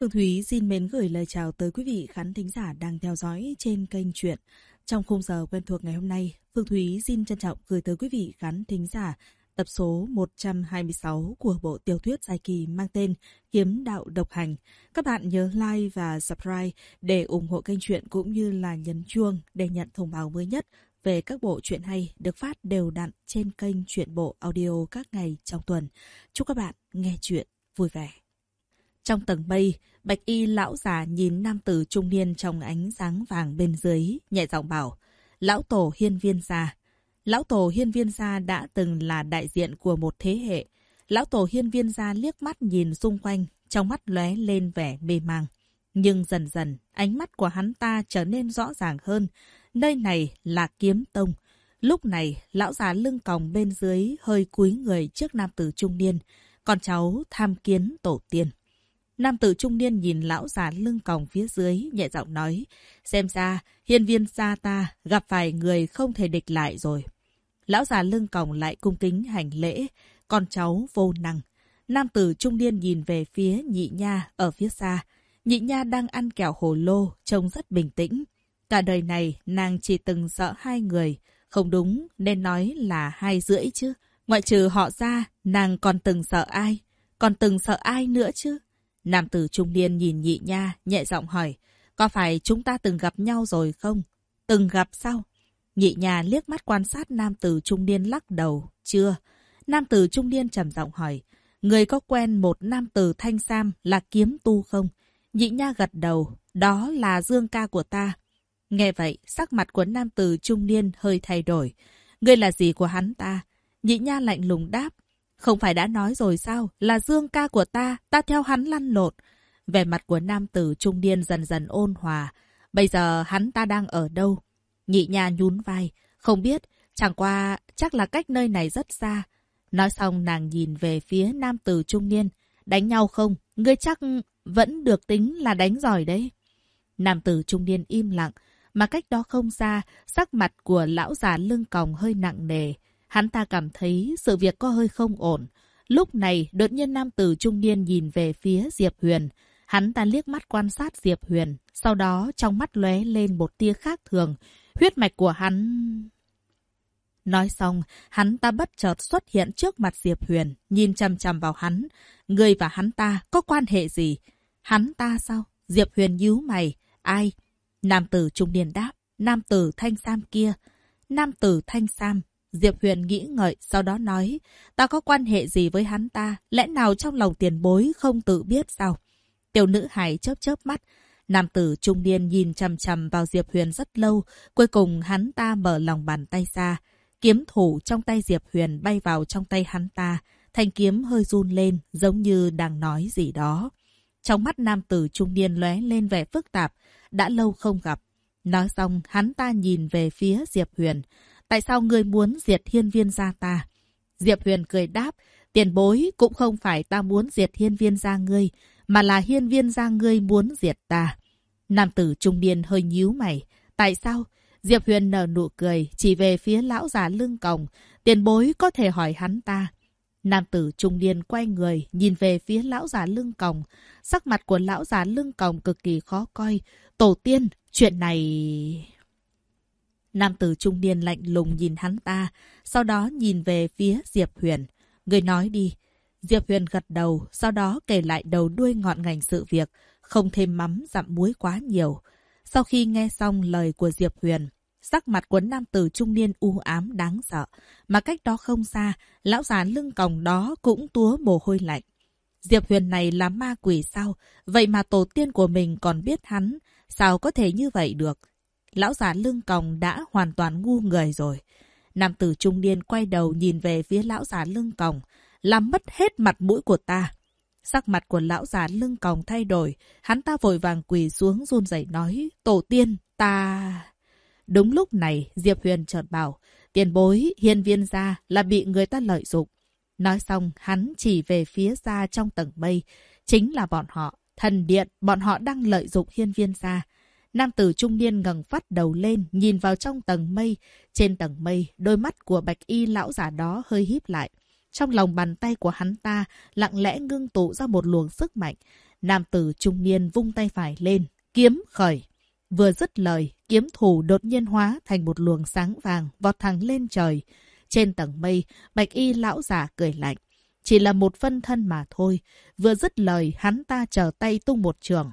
Phương Thúy xin mến gửi lời chào tới quý vị khán thính giả đang theo dõi trên kênh Truyện. Trong khung giờ quen thuộc ngày hôm nay, Phương Thúy xin trân trọng gửi tới quý vị khán thính giả tập số 126 của bộ tiểu thuyết dài kỳ mang tên Kiếm Đạo Độc Hành. Các bạn nhớ like và subscribe để ủng hộ kênh Truyện cũng như là nhấn chuông để nhận thông báo mới nhất về các bộ truyện hay được phát đều đặn trên kênh Truyện Bộ Audio các ngày trong tuần. Chúc các bạn nghe truyện vui vẻ. Trong tầng mây, bạch y lão già nhìn nam tử trung niên trong ánh sáng vàng bên dưới, nhẹ giọng bảo: Lão Tổ Hiên Viên gia. Lão Tổ Hiên Viên gia đã từng là đại diện của một thế hệ. Lão Tổ Hiên Viên gia liếc mắt nhìn xung quanh, trong mắt lóe lên vẻ mê mang. Nhưng dần dần, ánh mắt của hắn ta trở nên rõ ràng hơn. Nơi này là Kiếm Tông. Lúc này, lão già lưng còng bên dưới hơi cúi người trước nam tử trung niên. Con cháu tham kiến tổ tiên. Nam tử trung niên nhìn lão già lưng còng phía dưới, nhẹ giọng nói: Xem ra, Hiên Viên gia ta gặp phải người không thể địch lại rồi. Lão già lưng còng lại cung kính hành lễ: Con cháu vô năng. Nam tử trung niên nhìn về phía nhị nha ở phía xa. Nhị nha đang ăn kẹo hồ lô, trông rất bình tĩnh. Cả đời này, nàng chỉ từng sợ hai người. Không đúng, nên nói là 2 rưỡi chứ. Ngoại trừ họ ra, nàng còn từng sợ ai? Còn từng sợ ai nữa chứ? Nam tử trung niên nhìn nhị nha, nhẹ giọng hỏi: Có phải chúng ta từng gặp nhau rồi không? Từng gặp sao? Nhị nha liếc mắt quan sát nam tử trung niên lắc đầu: Chưa. Nam tử trung niên trầm giọng hỏi: Người có quen một nam tử thanh sam là kiếm tu không? Nhị nha gật đầu: Đó là Dương ca của ta. Nghe vậy, sắc mặt của nam tử trung niên hơi thay đổi. Ngươi là gì của hắn ta? Nhị nha lạnh lùng đáp: Không phải đã nói rồi sao, là Dương ca của ta theo hắn lăn lộn. Vẻ mặt của nam tử trung niên dần dần ôn hòa. Bây giờ hắn ta đang ở đâu? Nhị nha nhún vai: Không biết, chẳng qua chắc là cách nơi này rất xa. Nói xong nàng nhìn về phía nam tử trung niên: Đánh nhau không? Ngươi chắc vẫn được tính là đánh giỏi đấy. Nam tử trung niên im lặng, mà cách đó không xa, sắc mặt của lão già lưng còng hơi nặng nề. Hắn ta cảm thấy sự việc có hơi không ổn. Lúc này, đột nhiên nam tử trung niên nhìn về phía Diệp Huyền. Hắn ta liếc mắt quan sát Diệp Huyền. Sau đó, trong mắt lóe lên một tia khác thường. Huyết mạch của hắn... Nói xong, hắn ta bất chợt xuất hiện trước mặt Diệp Huyền, nhìn chằm chằm vào hắn. Người và hắn ta có quan hệ gì? Hắn ta sao? Diệp Huyền nhíu mày. Ai? Nam tử trung niên đáp: Nam tử thanh sam kia. Nam tử thanh sam. Diệp Huyền nghĩ ngợi, sau đó nói: Ta có quan hệ gì với hắn ta? Lẽ nào trong lòng tiền bối không tự biết sao? Tiểu nữ hài chớp chớp mắt. Nam tử trung niên nhìn chằm chằm vào Diệp Huyền rất lâu. Cuối cùng hắn ta mở lòng bàn tay ra. Kiếm thủ trong tay Diệp Huyền bay vào trong tay hắn ta. Thanh kiếm hơi run lên, giống như đang nói gì đó. Trong mắt nam tử trung niên lóe lên vẻ phức tạp. Đã lâu không gặp. Nói xong, hắn ta nhìn về phía Diệp Huyền. Tại sao ngươi muốn diệt Hiên Viên gia ta? Diệp Huyền cười đáp: Tiền bối, cũng không phải ta muốn diệt Hiên Viên gia ngươi, mà là Hiên Viên gia ngươi muốn diệt ta. Nam tử trung niên hơi nhíu mày. Tại sao? Diệp Huyền nở nụ cười, chỉ về phía lão già lưng còng. Tiền bối có thể hỏi hắn ta. Nam tử trung niên quay người, nhìn về phía lão già lưng còng. Sắc mặt của lão già lưng còng cực kỳ khó coi. Tổ tiên, chuyện này... Nam tử trung niên lạnh lùng nhìn hắn ta, sau đó nhìn về phía Diệp Huyền. Người nói đi. Diệp Huyền gật đầu, sau đó kể lại đầu đuôi ngọn ngành sự việc, không thêm mắm dặm muối quá nhiều. Sau khi nghe xong lời của Diệp Huyền, sắc mặt của nam tử trung niên u ám đáng sợ, mà cách đó không xa, lão già lưng còng đó cũng túa mồ hôi lạnh. Diệp Huyền này là ma quỷ sao? Vậy mà tổ tiên của mình còn biết hắn, sao có thể như vậy được? Lão già lưng còng đã hoàn toàn ngu người rồi. Nam tử trung niên quay đầu nhìn về phía lão già lưng còng. Làm mất hết mặt mũi của ta. Sắc mặt của lão già lưng còng thay đổi. Hắn ta vội vàng quỳ xuống run rẩy nói: Tổ tiên, ta... Đúng lúc này, Diệp Huyền chợt bảo: Tiền bối, Hiên Viên gia là bị người ta lợi dụng. Nói xong, hắn chỉ về phía xa trong tầng mây. Chính là bọn họ, thần điện, bọn họ đang lợi dụng Hiên Viên gia. Nam tử trung niên ngẩng phát đầu lên, nhìn vào trong tầng mây. Trên tầng mây, đôi mắt của bạch y lão giả đó hơi híp lại. Trong lòng bàn tay của hắn ta, lặng lẽ ngưng tụ ra một luồng sức mạnh. Nam tử trung niên vung tay phải lên, kiếm khởi. Vừa dứt lời, kiếm thủ đột nhiên hóa thành một luồng sáng vàng vọt thẳng lên trời. Trên tầng mây, bạch y lão giả cười lạnh. Chỉ là một phân thân mà thôi. Vừa dứt lời, hắn ta trở tay tung một trường.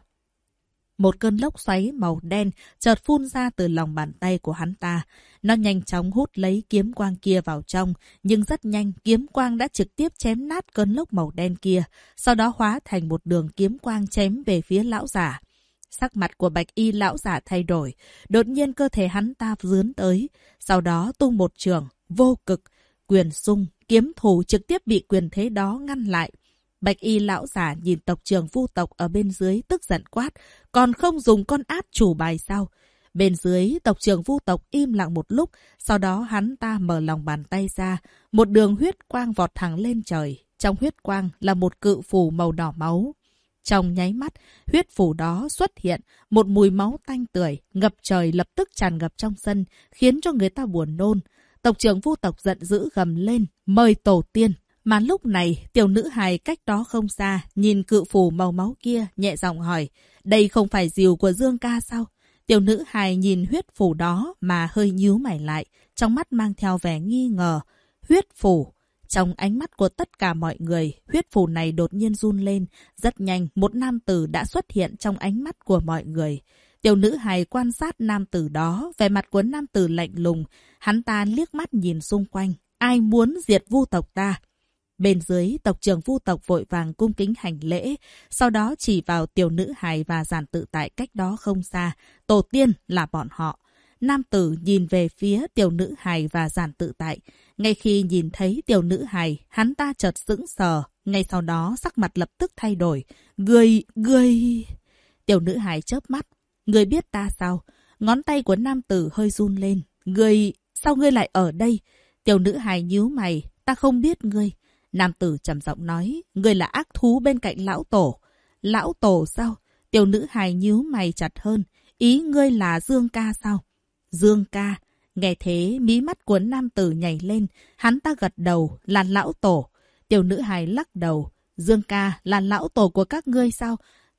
Một cơn lốc xoáy màu đen chợt phun ra từ lòng bàn tay của hắn ta. Nó nhanh chóng hút lấy kiếm quang kia vào trong, nhưng rất nhanh kiếm quang đã trực tiếp chém nát cơn lốc màu đen kia, sau đó hóa thành một đường kiếm quang chém về phía lão giả. Sắc mặt của bạch y lão giả thay đổi, đột nhiên cơ thể hắn ta vướn tới, sau đó tung một trường, vô cực, quyền xung, kiếm thủ trực tiếp bị quyền thế đó ngăn lại. Bạch y lão giả nhìn tộc trưởng Vu tộc ở bên dưới tức giận quát, còn không dùng con át chủ bài sao? Bên dưới, tộc trưởng Vu tộc im lặng một lúc, sau đó hắn ta mở lòng bàn tay ra, một đường huyết quang vọt thẳng lên trời. Trong huyết quang là một cự phù màu đỏ máu. Trong nháy mắt, huyết phù đó xuất hiện, một mùi máu tanh tưởi, ngập trời lập tức tràn ngập trong sân, khiến cho người ta buồn nôn. Tộc trưởng Vu tộc giận dữ gầm lên, mời tổ tiên. Mà lúc này, tiểu nữ hài cách đó không xa, nhìn cự phù màu máu kia, nhẹ giọng hỏi, đây không phải rìu của Dương ca sao? Tiểu nữ hài nhìn huyết phù đó mà hơi nhíu mày lại, trong mắt mang theo vẻ nghi ngờ. Huyết phù. Trong ánh mắt của tất cả mọi người, huyết phù này đột nhiên run lên. Rất nhanh, một nam tử đã xuất hiện trong ánh mắt của mọi người. Tiểu nữ hài quan sát nam tử đó, vẻ mặt của nam tử lạnh lùng. Hắn ta liếc mắt nhìn xung quanh. Ai muốn diệt Vu tộc ta? Bên dưới, tộc trưởng Vu tộc vội vàng cung kính hành lễ, sau đó chỉ vào tiểu nữ hài và giản tự tại cách đó không xa. Tổ tiên là bọn họ. Nam tử nhìn về phía tiểu nữ hài và giản tự tại. Ngay khi nhìn thấy tiểu nữ hài, hắn ta chợt sững sờ. Ngay sau đó, sắc mặt lập tức thay đổi. Ngươi... Tiểu nữ hài chớp mắt. Ngươi biết ta sao? Ngón tay của nam tử hơi run lên. Sao ngươi lại ở đây? Tiểu nữ hài nhíu mày. Ta không biết ngươi. Nam tử trầm giọng nói, ngươi là ác thú bên cạnh lão tổ. Lão tổ sao? Tiểu nữ hài nhíu mày chặt hơn. Ý ngươi là Dương ca sao? Dương ca. Nghe thế, mí mắt của nam tử nhảy lên. Hắn ta gật đầu, là lão tổ. Tiểu nữ hài lắc đầu. Dương ca là lão tổ của các ngươi sao?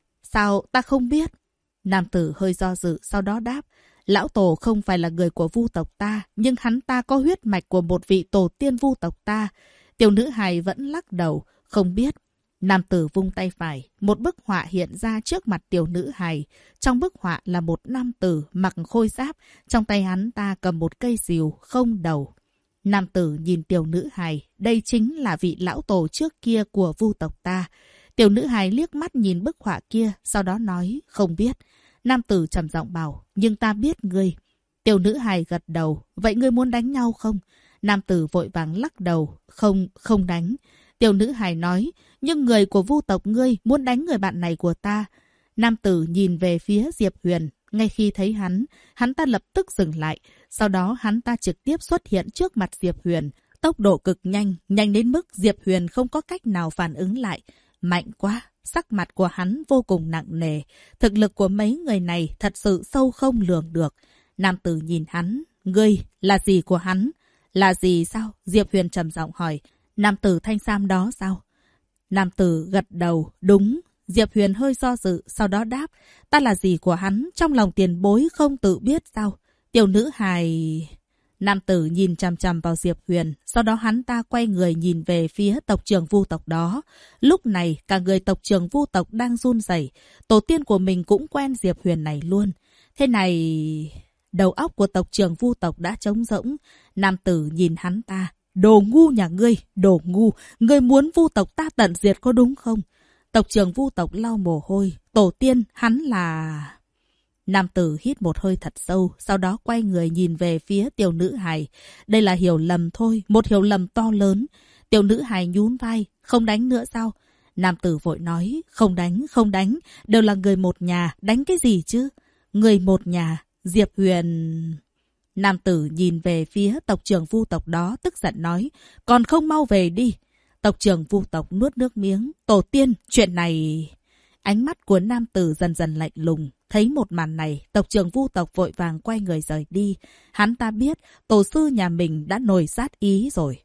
Sao ta không biết? Nam tử hơi do dự, sau đó đáp. Lão tổ không phải là người của Vu tộc ta, nhưng hắn ta có huyết mạch của một vị tổ tiên Vu tộc ta. Tiểu nữ hài vẫn lắc đầu, không biết. Nam tử vung tay phải, một bức họa hiện ra trước mặt tiểu nữ hài. Trong bức họa là một nam tử mặc khôi giáp, trong tay hắn ta cầm một cây rìu không đầu. Nam tử nhìn tiểu nữ hài, đây chính là vị lão tổ trước kia của Vu tộc ta. Tiểu nữ hài liếc mắt nhìn bức họa kia, sau đó nói, không biết. Nam tử trầm giọng bảo, nhưng ta biết ngươi. Tiểu nữ hài gật đầu, vậy ngươi muốn đánh nhau không? Nam tử vội vàng lắc đầu, không đánh. Tiểu nữ hài nói, nhưng người của Vu tộc ngươi muốn đánh người bạn này của ta. Nam tử nhìn về phía Diệp Huyền, ngay khi thấy hắn ta lập tức dừng lại. Sau đó hắn ta trực tiếp xuất hiện trước mặt Diệp Huyền. Tốc độ cực nhanh, nhanh đến mức Diệp Huyền không có cách nào phản ứng lại. Mạnh quá, sắc mặt của hắn vô cùng nặng nề. Thực lực của mấy người này thật sự sâu không lường được. Nam tử nhìn hắn, ngươi là gì của hắn? Là gì sao? Diệp Huyền trầm giọng hỏi. Nam tử thanh sam đó sao? Nam tử gật đầu, đúng. Diệp Huyền hơi do dự, sau đó đáp. Ta là gì của hắn? Trong lòng tiền bối không tự biết sao? Tiểu nữ hài... Nam tử nhìn chằm chằm vào Diệp Huyền, sau đó hắn ta quay người nhìn về phía tộc trưởng Vu tộc đó. Lúc này, cả người tộc trưởng Vu tộc đang run rẩy. Tổ tiên của mình cũng quen Diệp Huyền này luôn. Thế này... Đầu óc của tộc trưởng Vu tộc đã trống rỗng. Nam tử nhìn hắn ta. Đồ ngu nhà ngươi, đồ ngu. Ngươi muốn Vu tộc ta tận diệt có đúng không? Tộc trưởng Vu tộc lau mồ hôi. Tổ tiên, hắn là... Nam tử hít một hơi thật sâu, sau đó quay người nhìn về phía tiểu nữ hài. Đây là hiểu lầm thôi, một hiểu lầm to lớn. Tiểu nữ hài nhún vai, không đánh nữa sao? Nam tử vội nói, không đánh, đều là người một nhà, đánh cái gì chứ? Người một nhà, Diệp Huyền... Nam tử nhìn về phía tộc trưởng Vu tộc đó, tức giận nói, còn không mau về đi. Tộc trưởng Vu tộc nuốt nước miếng, tổ tiên, chuyện này... Ánh mắt của nam tử dần dần lạnh lùng. Thấy một màn này, tộc trưởng Vu tộc vội vàng quay người rời đi. Hắn ta biết tổ sư nhà mình đã nổi sát ý rồi.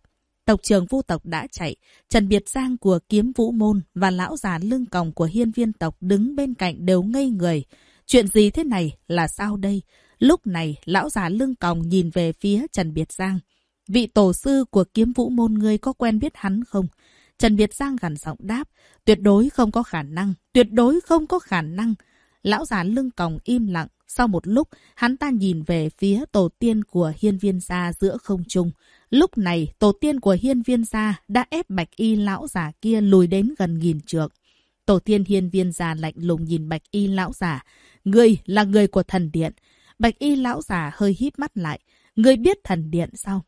tộc trưởng Vu tộc đã chạy. Trần Biệt Giang của Kiếm Vũ Môn và lão già lưng còng của Hiên Viên tộc đứng bên cạnh đều ngây người. Chuyện gì thế này, là sao đây? Lúc này, lão già lưng còng nhìn về phía Trần Biệt Giang. Vị tổ sư của Kiếm Vũ Môn ngươi có quen biết hắn không? Trần Biệt Giang gằn giọng đáp. Tuyệt đối không có khả năng, tuyệt đối không có khả năng. Lão già lưng còng im lặng. Sau một lúc, hắn ta nhìn về phía tổ tiên của Hiên Viên gia giữa không trung. Lúc này, tổ tiên của Hiên Viên gia đã ép Bạch Y lão già kia lùi đến gần 1000 trượng. Tổ tiên Hiên Viên gia lạnh lùng nhìn Bạch Y lão già. Ngươi là người của thần điện. Bạch Y lão già hơi híp mắt lại. Ngươi biết thần điện sao?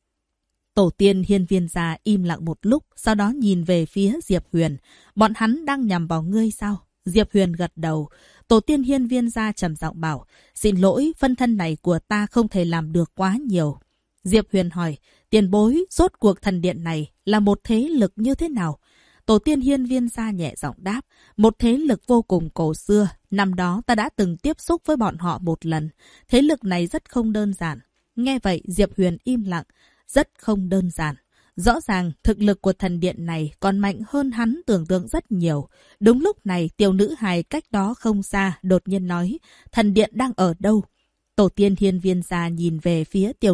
Tổ tiên Hiên Viên gia im lặng một lúc, sau đó nhìn về phía Diệp Huyền. Bọn hắn đang nhằm vào ngươi sao? Diệp Huyền gật đầu. Tổ tiên Hiên Viên gia trầm giọng bảo, xin lỗi, phân thân này của ta không thể làm được quá nhiều. Diệp Huyền hỏi, tiền bối, rốt cuộc thần điện này là một thế lực như thế nào? Tổ tiên Hiên Viên gia nhẹ giọng đáp, một thế lực vô cùng cổ xưa. Năm đó ta đã từng tiếp xúc với bọn họ một lần. Thế lực này rất không đơn giản. Nghe vậy, Diệp Huyền im lặng. Rất không đơn giản. Rõ ràng, thực lực của thần điện này còn mạnh hơn hắn tưởng tượng rất nhiều. Đúng lúc này, tiểu nữ hài cách đó không xa, đột nhiên nói, thần điện đang ở đâu? Tổ tiên Hiên Viên gia nhìn về phía tiểu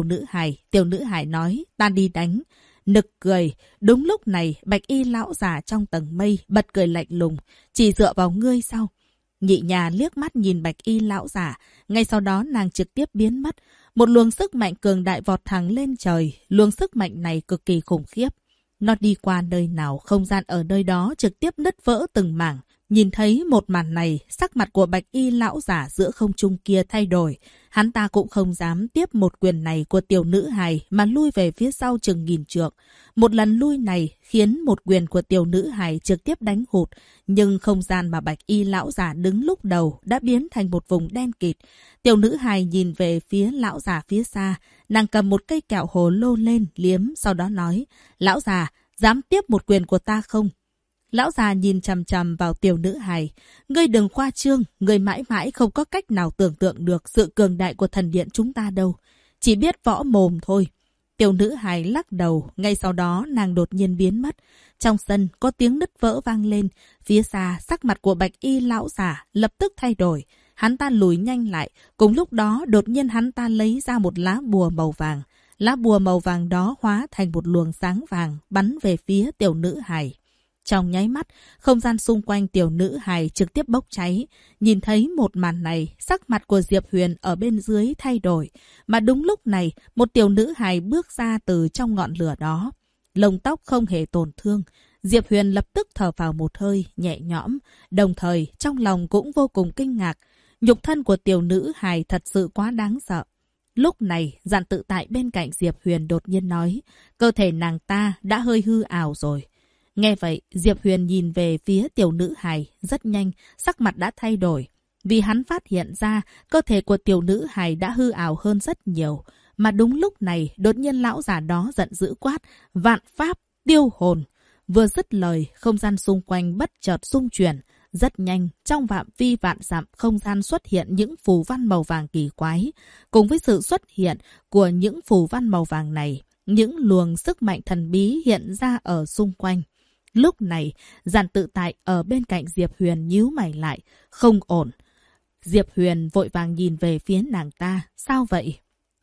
nữ hài nói, ta đi đánh. Nực cười. Đúng lúc này, Bạch Y lão già trong tầng mây bật cười lạnh lùng, chỉ dựa vào ngươi sao? Nhị nhà liếc mắt nhìn Bạch Y lão già, ngay sau đó nàng trực tiếp biến mất. Một luồng sức mạnh cường đại vọt thẳng lên trời. Luồng sức mạnh này cực kỳ khủng khiếp. Nó đi qua nơi nào, không gian ở nơi đó trực tiếp nứt vỡ từng mảng. Nhìn thấy một màn này, sắc mặt của Bạch Y lão giả giữa không trung kia thay đổi. Hắn ta cũng không dám tiếp một quyền này của tiểu nữ hài mà lui về phía sau chừng 1000 trượng. Một lần lui này khiến một quyền của tiểu nữ hài trực tiếp đánh hụt. Nhưng không gian mà Bạch Y lão giả đứng lúc đầu đã biến thành một vùng đen kịt. Tiểu nữ hài nhìn về phía lão già phía xa. Nàng cầm một cây kẹo hồ lô lên liếm, sau đó nói, lão già, dám tiếp một quyền của ta không? Lão già nhìn chằm chằm vào tiểu nữ hài. Ngươi đừng khoa trương, ngươi mãi mãi không có cách nào tưởng tượng được sự cường đại của thần điện chúng ta đâu. Chỉ biết võ mồm thôi. Tiểu nữ hài lắc đầu, ngay sau đó nàng đột nhiên biến mất. Trong sân có tiếng nứt vỡ vang lên. Phía xa, sắc mặt của Bạch Y lão già lập tức thay đổi. Hắn ta lùi nhanh lại. Cùng lúc đó, đột nhiên hắn ta lấy ra một lá bùa màu vàng. Lá bùa màu vàng đó hóa thành một luồng sáng vàng bắn về phía tiểu nữ hài. Trong nháy mắt, không gian xung quanh tiểu nữ hài trực tiếp bốc cháy. Nhìn thấy một màn này, sắc mặt của Diệp Huyền ở bên dưới thay đổi. Mà đúng lúc này, một tiểu nữ hài bước ra từ trong ngọn lửa đó. Lông tóc không hề tổn thương. Diệp Huyền lập tức thở vào một hơi, nhẹ nhõm. Đồng thời, trong lòng cũng vô cùng kinh ngạc. Nhục thân của tiểu nữ hài thật sự quá đáng sợ. Lúc này, Dàn Tự Tại bên cạnh Diệp Huyền đột nhiên nói, cơ thể nàng ta đã hơi hư ảo rồi. Nghe vậy, Diệp Huyền nhìn về phía tiểu nữ hài, rất nhanh, sắc mặt đã thay đổi. Vì hắn phát hiện ra, cơ thể của tiểu nữ hài đã hư ảo hơn rất nhiều. Mà đúng lúc này, đột nhiên lão già đó giận dữ quát, vạn pháp, tiêu hồn. Vừa dứt lời, không gian xung quanh bất chợt xung chuyển. Rất nhanh, trong phạm vi vạn dặm không gian xuất hiện những phù văn màu vàng kỳ quái. Cùng với sự xuất hiện của những phù văn màu vàng này, những luồng sức mạnh thần bí hiện ra ở xung quanh. Lúc này, Dàn Tự Tại ở bên cạnh Diệp Huyền nhíu mày lại. Không ổn. Diệp Huyền vội vàng nhìn về phía nàng ta. Sao vậy?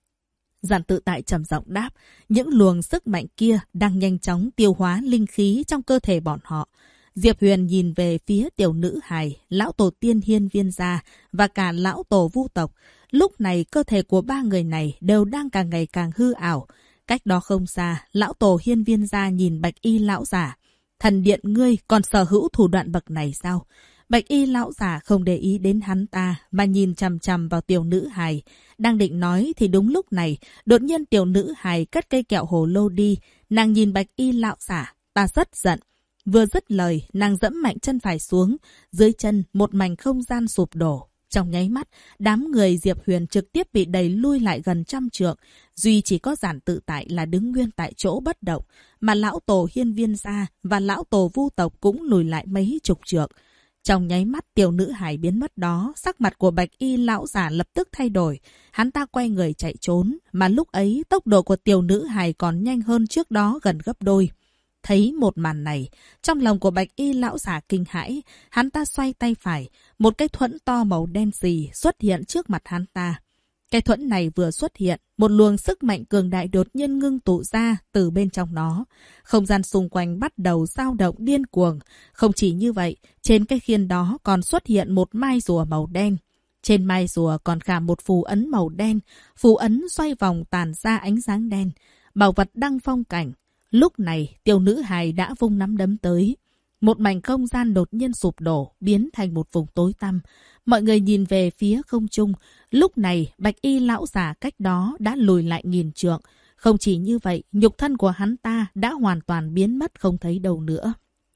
Dàn Tự Tại trầm giọng đáp. Những luồng sức mạnh kia đang nhanh chóng tiêu hóa linh khí trong cơ thể bọn họ. Diệp Huyền nhìn về phía tiểu nữ hài, lão tổ tiên Hiên Viên gia và cả lão tổ Vu tộc. Lúc này cơ thể của ba người này đều đang càng ngày càng hư ảo. Cách đó không xa, lão tổ Hiên Viên gia nhìn Bạch Y lão giả. Thần điện ngươi còn sở hữu thủ đoạn bậc này sao? Bạch Y lão giả không để ý đến hắn ta mà nhìn chằm chằm vào tiểu nữ hài. Đang định nói thì đúng lúc này, đột nhiên tiểu nữ hài cất cây kẹo hồ lô đi. Nàng nhìn Bạch Y lão giả, ta rất giận. Vừa dứt lời, nàng dẫm mạnh chân phải xuống. Dưới chân, một mảnh không gian sụp đổ. Trong nháy mắt, đám người Diệp Huyền trực tiếp bị đẩy lui lại gần 100 trượng. Duy chỉ có Dàn Tự Tại là đứng nguyên tại chỗ bất động. Mà lão tổ Hiên Viên gia và lão tổ Vu tộc cũng lùi lại mấy chục trượng. Trong nháy mắt tiểu nữ hài biến mất đó, sắc mặt của bạch y lão giả lập tức thay đổi. Hắn ta quay người chạy trốn, mà lúc ấy tốc độ của tiểu nữ hài còn nhanh hơn trước đó gần gấp đôi. Thấy một màn này, trong lòng của bạch y lão giả kinh hãi, hắn ta xoay tay phải, một cái thuẫn to màu đen xì xuất hiện trước mặt hắn ta. Cái thuẫn này vừa xuất hiện, một luồng sức mạnh cường đại đột nhiên ngưng tụ ra từ bên trong nó. Không gian xung quanh bắt đầu dao động điên cuồng. Không chỉ như vậy, trên cái khiên đó còn xuất hiện một mai rùa màu đen. Trên mai rùa còn khảm một phù ấn màu đen. Phù ấn xoay vòng tàn ra ánh sáng đen. Bảo vật đăng phong cảnh. Lúc này, tiểu nữ hài đã vung nắm đấm tới. Một mảnh không gian đột nhiên sụp đổ, biến thành một vùng tối tăm. Mọi người nhìn về phía không trung. Lúc này, bạch y lão giả cách đó đã lùi lại nghìn trượng. Không chỉ như vậy, nhục thân của hắn ta đã hoàn toàn biến mất không thấy đâu nữa.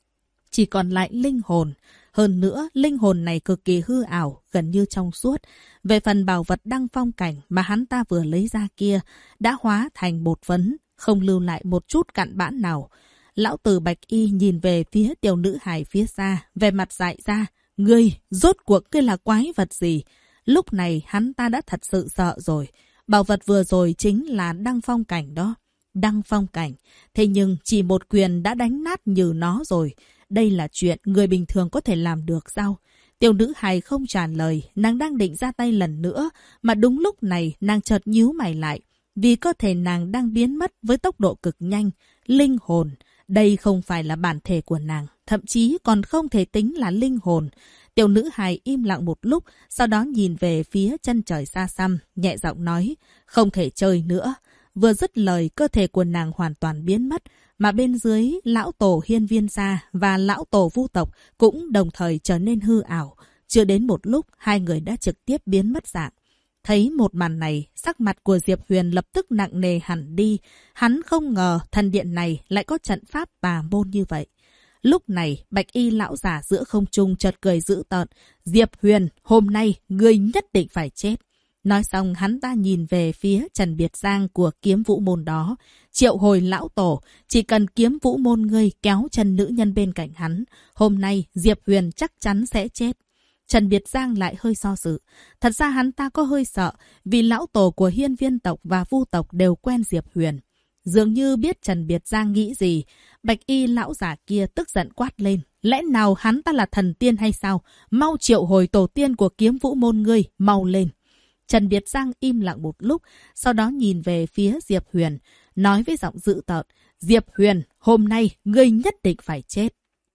Chỉ còn lại linh hồn. Hơn nữa, linh hồn này cực kỳ hư ảo, gần như trong suốt. Về phần bảo vật đăng phong cảnh mà hắn ta vừa lấy ra kia, đã hóa thành bột phấn, không lưu lại một chút cặn bã nào. Lão tử bạch y nhìn về phía tiểu nữ hài phía xa, về mặt dại ra. Ngươi, rốt cuộc ngươi là quái vật gì? Lúc này hắn ta đã thật sự sợ rồi. Bảo vật vừa rồi chính là đăng phong cảnh đó. Đăng phong cảnh. Thế nhưng chỉ một quyền đã đánh nát như nó rồi. Đây là chuyện người bình thường có thể làm được sao? Tiểu nữ hài không trả lời, nàng đang định ra tay lần nữa. Mà đúng lúc này nàng chợt nhíu mày lại. Vì cơ thể nàng đang biến mất với tốc độ cực nhanh. Linh hồn. Đây không phải là bản thể của nàng. Thậm chí còn không thể tính là linh hồn. Tiểu nữ hài im lặng một lúc, sau đó nhìn về phía chân trời xa xăm, nhẹ giọng nói, không thể chơi nữa. Vừa dứt lời, cơ thể của nàng hoàn toàn biến mất, mà bên dưới, lão tổ hiên viên gia và lão tổ vu tộc cũng đồng thời trở nên hư ảo. Chưa đến một lúc, hai người đã trực tiếp biến mất dạng. Thấy một màn này, sắc mặt của Diệp Huyền lập tức nặng nề hẳn đi. Hắn không ngờ thần điện này lại có trận pháp tà môn như vậy. Lúc này, bạch y lão giả giữa không trung chợt cười dữ tợn. Diệp Huyền, hôm nay, ngươi nhất định phải chết. Nói xong, hắn ta nhìn về phía Trần Biệt Giang của kiếm vũ môn đó. Triệu hồi lão tổ, chỉ cần kiếm vũ môn ngươi kéo chân nữ nhân bên cạnh hắn. Hôm nay, Diệp Huyền chắc chắn sẽ chết. Trần Biệt Giang lại hơi do dự. Thật ra hắn ta có hơi sợ, vì lão tổ của hiên viên tộc và vu tộc đều quen Diệp Huyền. Dường như biết Trần Biệt Giang nghĩ gì, bạch y lão giả kia tức giận quát lên. Lẽ nào hắn ta là thần tiên hay sao? Mau triệu hồi tổ tiên của kiếm vũ môn ngươi, mau lên. Trần Biệt Giang im lặng một lúc, sau đó nhìn về phía Diệp Huyền, nói với giọng dữ tợn. Diệp Huyền, hôm nay ngươi nhất định phải chết.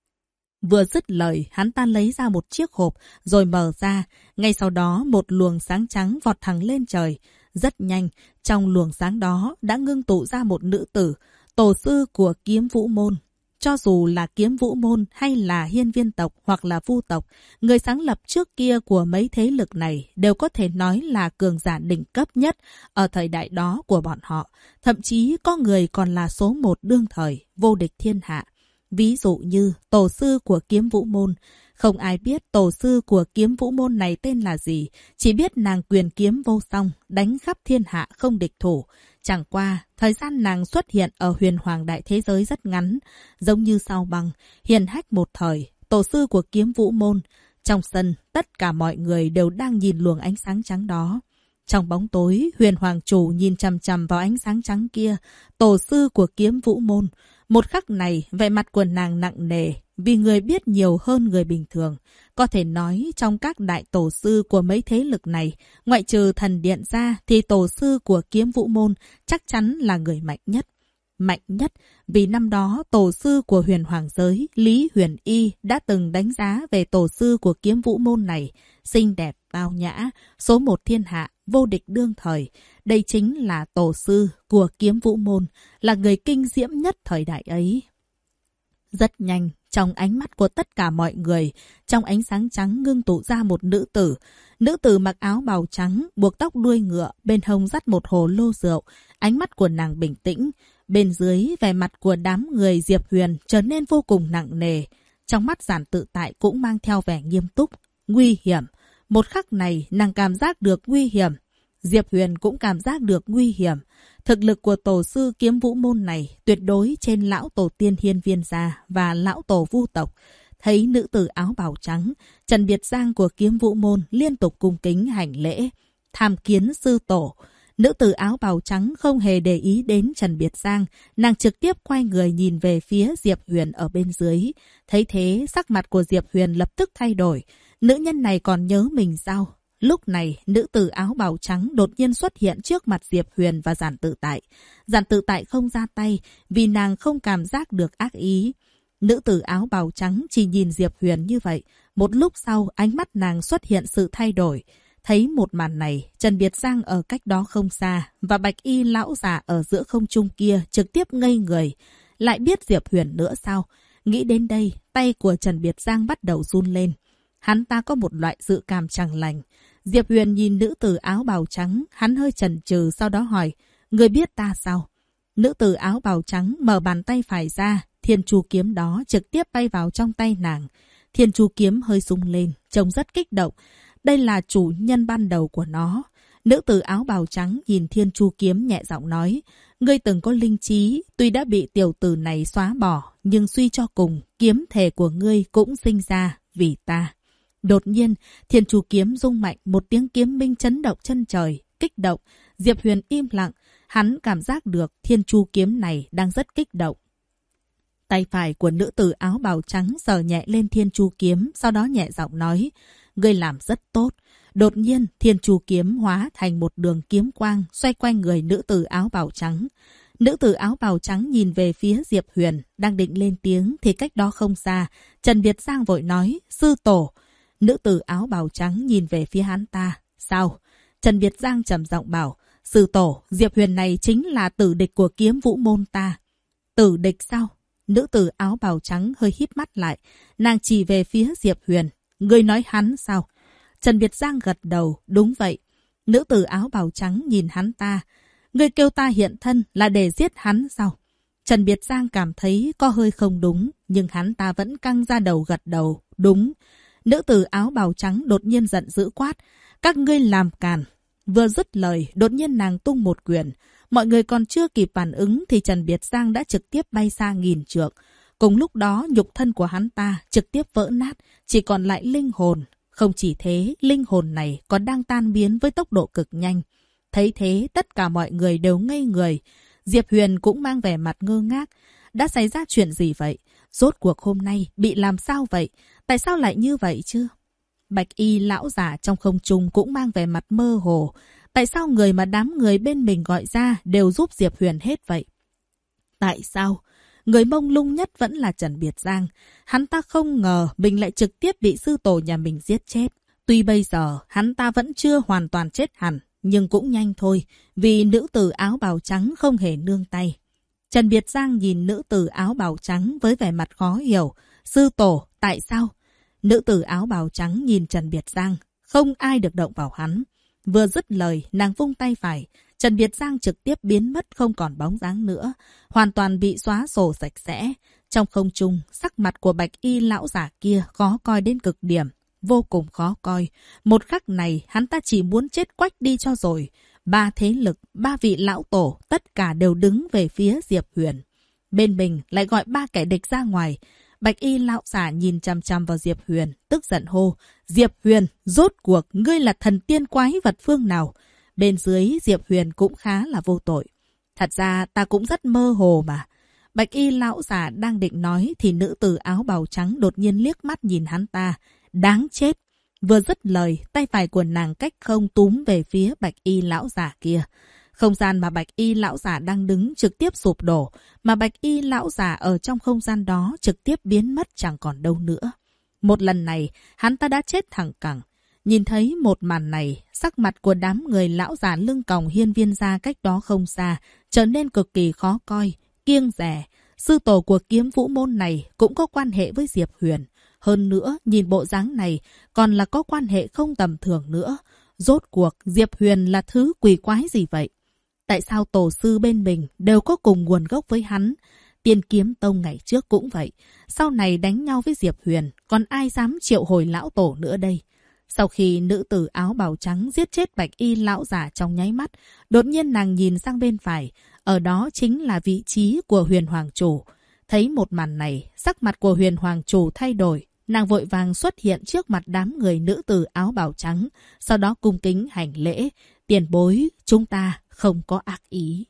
Vừa dứt lời, hắn ta lấy ra một chiếc hộp, rồi mở ra. Ngay sau đó, một luồng sáng trắng vọt thẳng lên trời. Rất nhanh, trong luồng sáng đó đã ngưng tụ ra một nữ tử, tổ sư của kiếm vũ môn. Cho dù là kiếm vũ môn hay là hiên viên tộc hoặc là vu tộc, người sáng lập trước kia của mấy thế lực này đều có thể nói là cường giả đỉnh cấp nhất ở thời đại đó của bọn họ. Thậm chí có người còn là số một đương thời, vô địch thiên hạ. Ví dụ như tổ sư của kiếm vũ môn. Không ai biết tổ sư của kiếm vũ môn này tên là gì. Chỉ biết nàng quyền kiếm vô song, đánh khắp thiên hạ không địch thủ. Chẳng qua, thời gian nàng xuất hiện ở huyền hoàng đại thế giới rất ngắn. Giống như sao băng, hiền hách một thời, tổ sư của kiếm vũ môn. Trong sân, tất cả mọi người đều đang nhìn luồng ánh sáng trắng đó. Trong bóng tối, huyền hoàng chủ nhìn chằm chằm vào ánh sáng trắng kia. Tổ sư của kiếm vũ môn. Một khắc này, vẻ mặt của nàng nặng nề, vì người biết nhiều hơn người bình thường. Có thể nói trong các đại tổ sư của mấy thế lực này, ngoại trừ thần điện ra thì tổ sư của kiếm vũ môn chắc chắn là người mạnh nhất. Mạnh nhất vì năm đó tổ sư của huyền hoàng giới Lý Huyền Y đã từng đánh giá về tổ sư của kiếm vũ môn này. Xinh đẹp, tao nhã, số một thiên hạ, vô địch đương thời. Đây chính là tổ sư của kiếm vũ môn, là người kinh diễm nhất thời đại ấy. Rất nhanh, trong ánh mắt của tất cả mọi người, trong ánh sáng trắng ngưng tụ ra một nữ tử. Nữ tử mặc áo bào trắng, buộc tóc đuôi ngựa, bên hông dắt một hồ lô rượu. Ánh mắt của nàng bình tĩnh. Bên dưới, vẻ mặt của đám người Diệp Huyền trở nên vô cùng nặng nề. Trong mắt Giản Tự Tại cũng mang theo vẻ nghiêm túc, nguy hiểm. Một khắc này, nàng cảm giác được nguy hiểm. Diệp Huyền cũng cảm giác được nguy hiểm. Thực lực của tổ sư kiếm vũ môn này tuyệt đối trên lão tổ tiên hiên viên gia và lão tổ vu tộc. thấy nữ tử áo bào trắng, Trần Biệt Giang của Kiếm Vũ Môn liên tục cung kính hành lễ, tham kiến sư tổ. Nữ tử áo bào trắng không hề để ý đến Trần Biệt Giang, nàng trực tiếp quay người nhìn về phía Diệp Huyền ở bên dưới. Thấy thế, sắc mặt của Diệp Huyền lập tức thay đổi. Nữ nhân này còn nhớ mình sao? Lúc này, nữ tử áo bào trắng đột nhiên xuất hiện trước mặt Diệp Huyền và Giản Tự Tại. Giản Tự Tại không ra tay vì nàng không cảm giác được ác ý. Nữ tử áo bào trắng chỉ nhìn Diệp Huyền như vậy. Một lúc sau, ánh mắt nàng xuất hiện sự thay đổi. Thấy một màn này, Trần Biệt Giang ở cách đó không xa và bạch y lão già ở giữa không trung kia trực tiếp ngây người. Lại biết Diệp Huyền nữa sao? Nghĩ đến đây, tay của Trần Biệt Giang bắt đầu run lên. Hắn ta có một loại dự cảm chẳng lành. Diệp Huyền nhìn nữ tử áo bào trắng, hắn hơi chần chừ sau đó hỏi, người biết ta sao? Nữ tử áo bào trắng mở bàn tay phải ra, thiên chu kiếm đó trực tiếp bay vào trong tay nàng. Thiên chu kiếm hơi rung lên, trông rất kích động. Đây là chủ nhân ban đầu của nó. Nữ tử áo bào trắng nhìn thiên chu kiếm nhẹ giọng nói, ngươi từng có linh trí, tuy đã bị tiểu tử này xóa bỏ, nhưng suy cho cùng, kiếm thể của ngươi cũng sinh ra vì ta. Đột nhiên, thiên chu kiếm rung mạnh, một tiếng kiếm minh chấn động chân trời, kích động. Diệp Huyền im lặng, hắn cảm giác được thiên chu kiếm này đang rất kích động. Tay phải của nữ tử áo bào trắng sờ nhẹ lên thiên chu kiếm, sau đó nhẹ giọng nói, ngươi làm rất tốt. Đột nhiên, thiên chu kiếm hóa thành một đường kiếm quang xoay quanh người nữ tử áo bào trắng. Nữ tử áo bào trắng nhìn về phía Diệp Huyền, đang định lên tiếng thì cách đó không xa, Trần Biệt Giang vội nói, sư tổ. Nữ tử áo bào trắng nhìn về phía hắn ta. Sao? Trần Biệt Giang trầm giọng bảo, sư tổ, Diệp Huyền này chính là tử địch của Kiếm Vũ Môn ta. Tử địch sao? Nữ tử áo bào trắng hơi híp mắt lại, nàng chỉ về phía Diệp Huyền. Ngươi nói hắn sao? Trần Biệt Giang gật đầu, đúng vậy. Nữ tử áo bào trắng nhìn hắn ta. Ngươi kêu ta hiện thân là để giết hắn sao? Trần Biệt Giang cảm thấy có hơi không đúng, nhưng hắn ta vẫn căng ra đầu gật đầu, đúng. Nữ tử áo bào trắng đột nhiên giận dữ quát, các ngươi làm càn. Vừa dứt lời, đột nhiên nàng tung một quyền. Mọi người còn chưa kịp phản ứng thì Trần Biệt Giang đã trực tiếp bay xa nghìn trượng. Cùng lúc đó, nhục thân của hắn ta trực tiếp vỡ nát, chỉ còn lại linh hồn. Không chỉ thế, linh hồn này còn đang tan biến với tốc độ cực nhanh. Thấy thế, tất cả mọi người đều ngây người. Diệp Huyền cũng mang vẻ mặt ngơ ngác. Đã xảy ra chuyện gì vậy? Rốt cuộc hôm nay bị làm sao vậy? Tại sao lại như vậy chứ? Bạch y lão giả trong không trung cũng mang vẻ mặt mơ hồ. Tại sao người mà đám người bên mình gọi ra đều giúp Diệp Huyền hết vậy? Tại sao? Người mông lung nhất vẫn là Trần Biệt Giang. Hắn ta không ngờ mình lại trực tiếp bị sư tổ nhà mình giết chết. Tuy bây giờ hắn ta vẫn chưa hoàn toàn chết hẳn, nhưng cũng nhanh thôi, vì nữ tử áo bào trắng không hề nương tay. Trần Biệt Giang nhìn nữ tử áo bào trắng với vẻ mặt khó hiểu. Sư tổ, tại sao? Nữ tử áo bào trắng nhìn Trần Biệt Giang. Không ai được động vào hắn. Vừa dứt lời, nàng vung tay phải. Trần Biệt Giang trực tiếp biến mất không còn bóng dáng nữa. Hoàn toàn bị xóa sổ sạch sẽ. Trong không trung, sắc mặt của bạch y lão giả kia khó coi đến cực điểm. Vô cùng khó coi. Một khắc này, hắn ta chỉ muốn chết quách đi cho rồi. Ba thế lực, ba vị lão tổ, tất cả đều đứng về phía Diệp Huyền. Bên mình lại gọi ba kẻ địch ra ngoài. Bạch y lão giả nhìn chằm chằm vào Diệp Huyền, tức giận hô. Diệp Huyền, rốt cuộc, ngươi là thần tiên quái vật phương nào? Bên dưới, Diệp Huyền cũng khá là vô tội. Thật ra, ta cũng rất mơ hồ mà. Bạch y lão giả đang định nói thì nữ tử áo bào trắng đột nhiên liếc mắt nhìn hắn ta. Đáng chết! Vừa dứt lời, tay phải của nàng cách không túm về phía bạch y lão giả kia. Không gian mà bạch y lão giả đang đứng trực tiếp sụp đổ, mà bạch y lão giả ở trong không gian đó trực tiếp biến mất chẳng còn đâu nữa. Một lần này, hắn ta đã chết thẳng cẳng. Nhìn thấy một màn này, sắc mặt của đám người lão già lưng còng hiên viên gia cách đó không xa, trở nên cực kỳ khó coi, kiêng dè. Sư tổ của Kiếm Vũ Môn này cũng có quan hệ với Diệp Huyền. Hơn nữa, nhìn bộ dáng này, còn là có quan hệ không tầm thường nữa. Rốt cuộc, Diệp Huyền là thứ quỷ quái gì vậy? Tại sao tổ sư bên mình đều có cùng nguồn gốc với hắn? Tiên Kiếm Tông ngày trước cũng vậy. Sau này đánh nhau với Diệp Huyền, còn ai dám triệu hồi lão tổ nữa đây? Sau khi nữ tử áo bào trắng giết chết bạch y lão giả trong nháy mắt, đột nhiên nàng nhìn sang bên phải. Ở đó chính là vị trí của Huyền Hoàng Chủ. Thấy một màn này, sắc mặt của Huyền Hoàng Chủ thay đổi. Nàng vội vàng xuất hiện trước mặt đám người nữ tử áo bào trắng, sau đó cung kính hành lễ. Tiền bối, chúng ta không có ác ý.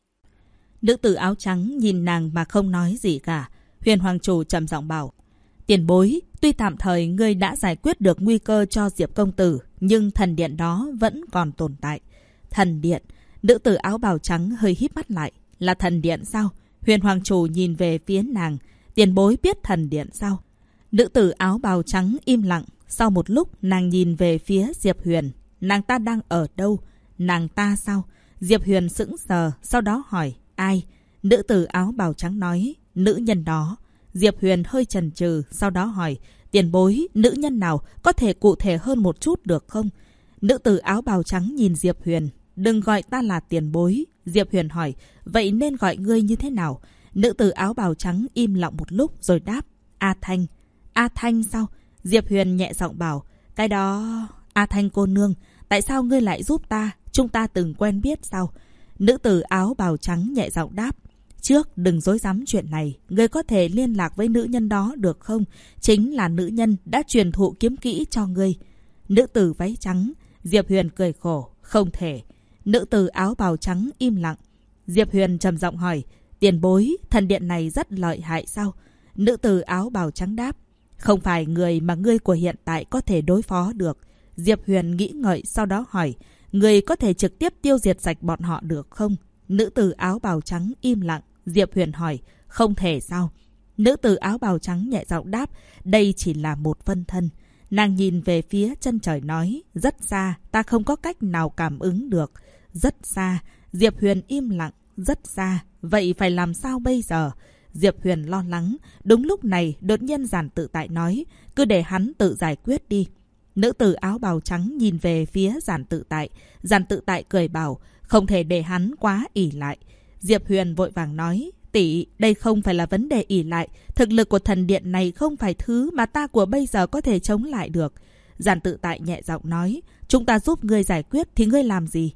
Nữ tử áo trắng nhìn nàng mà không nói gì cả. Huyền Hoàng Chủ trầm giọng bảo, tiền bối, tuy tạm thời ngươi đã giải quyết được nguy cơ cho Diệp công tử, nhưng thần điện đó vẫn còn tồn tại. Thần điện? Nữ tử áo bào trắng hơi híp mắt lại. Là thần điện sao? Huyền Hoàng Chủ nhìn về phía nàng. Tiền bối biết thần điện sao? Nữ tử áo bào trắng im lặng. Sau một lúc nàng nhìn về phía Diệp Huyền. Nàng ta đang ở đâu? Nàng ta sao? Diệp Huyền sững sờ, sau đó hỏi, ai? Nữ tử áo bào trắng nói, nữ nhân đó. Diệp Huyền hơi chần chừ, sau đó hỏi, tiền bối, nữ nhân nào, có thể cụ thể hơn một chút được không? Nữ tử áo bào trắng nhìn Diệp Huyền, đừng gọi ta là tiền bối. Diệp Huyền hỏi, vậy nên gọi ngươi như thế nào? Nữ tử áo bào trắng im lặng một lúc rồi đáp, A Thanh. A Thanh sao? Diệp Huyền nhẹ giọng bảo, cái đó... A Thanh cô nương, tại sao ngươi lại giúp ta? Chúng ta từng quen biết sao? Nữ tử áo bào trắng nhẹ giọng đáp, trước đừng dối dám chuyện này, ngươi có thể liên lạc với nữ nhân đó được không? Chính là nữ nhân đã truyền thụ kiếm kỹ cho ngươi. Nữ tử váy trắng. Diệp Huyền cười khổ, không thể. Nữ tử áo bào trắng im lặng. Diệp Huyền trầm giọng hỏi, tiền bối, thần điện này rất lợi hại sao? Nữ tử áo bào trắng đáp, không phải người mà ngươi của hiện tại có thể đối phó được. Diệp Huyền nghĩ ngợi, sau đó hỏi, người có thể trực tiếp tiêu diệt sạch bọn họ được không? Nữ tử áo bào trắng im lặng. Diệp Huyền hỏi, không thể sao? Nữ tử áo bào trắng nhẹ giọng đáp, đây chỉ là một phân thân. Nàng nhìn về phía chân trời nói, rất xa, ta không có cách nào cảm ứng được. Rất xa. Diệp Huyền im lặng, rất xa. Vậy phải làm sao bây giờ? Diệp Huyền lo lắng. Đúng lúc này, đột nhiên Giản Tự Tại nói, cứ để hắn tự giải quyết đi. Nữ tử áo bào trắng nhìn về phía Giản Tự Tại. Giản Tự Tại cười bảo, không thể để hắn quá ỷ lại. Diệp Huyền vội vàng nói, tỷ, đây không phải là vấn đề ỷ lại. Thực lực của thần điện này không phải thứ mà ta của bây giờ có thể chống lại được. Giản Tự Tại nhẹ giọng nói, chúng ta giúp ngươi giải quyết thì ngươi làm gì?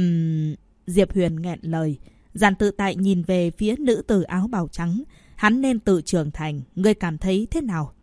Diệp Huyền nghẹn lời. Giản Tự Tại nhìn về phía nữ tử áo bào trắng. Hắn nên tự trưởng thành, ngươi cảm thấy thế nào?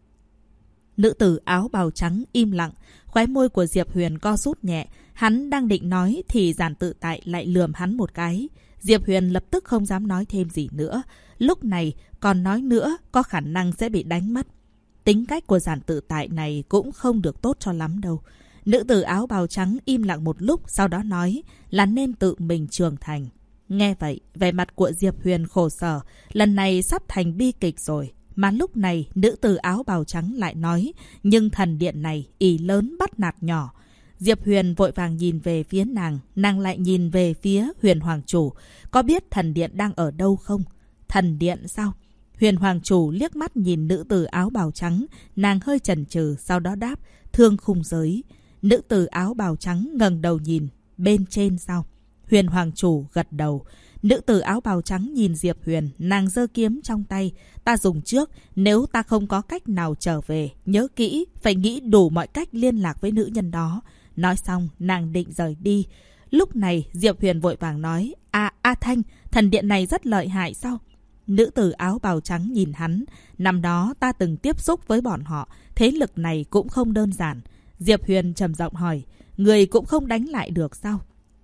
Nữ tử áo bào trắng im lặng. Khóe môi của Diệp Huyền co rút nhẹ. Hắn đang định nói thì Giản Tự Tại lại lườm hắn một cái. Diệp Huyền lập tức không dám nói thêm gì nữa. Lúc này còn nói nữa có khả năng sẽ bị đánh mất. Tính cách của Giản Tự Tại này cũng không được tốt cho lắm đâu. Nữ tử áo bào trắng im lặng một lúc, sau đó nói là nên tự mình trưởng thành. Nghe vậy, vẻ mặt của Diệp Huyền khổ sở. Lần này sắp thành bi kịch rồi. Mà lúc này nữ tử áo bào trắng lại nói, nhưng thần điện này ỷ lớn bắt nạt nhỏ. Diệp Huyền vội vàng nhìn về phía nàng. Nàng lại nhìn về phía Huyền Hoàng Chủ. Có biết thần điện đang ở đâu không? Thần điện sao? Huyền Hoàng Chủ liếc mắt nhìn nữ tử áo bào trắng. Nàng hơi chần chừ, sau đó đáp, thương khung giới. Nữ tử áo bào trắng ngẩng đầu nhìn, bên trên sao? Huyền Hoàng Chủ gật đầu. Nữ tử áo bào trắng nhìn Diệp Huyền, nàng giơ kiếm trong tay. Ta dùng trước, nếu ta không có cách nào trở về, nhớ kỹ, phải nghĩ đủ mọi cách liên lạc với nữ nhân đó. Nói xong, nàng định rời đi. Lúc này, Diệp Huyền vội vàng nói, A Thanh, thần điện này rất lợi hại sao? Nữ tử áo bào trắng nhìn hắn. Năm đó ta từng tiếp xúc với bọn họ, thế lực này cũng không đơn giản. Diệp Huyền trầm giọng hỏi, người cũng không đánh lại được sao?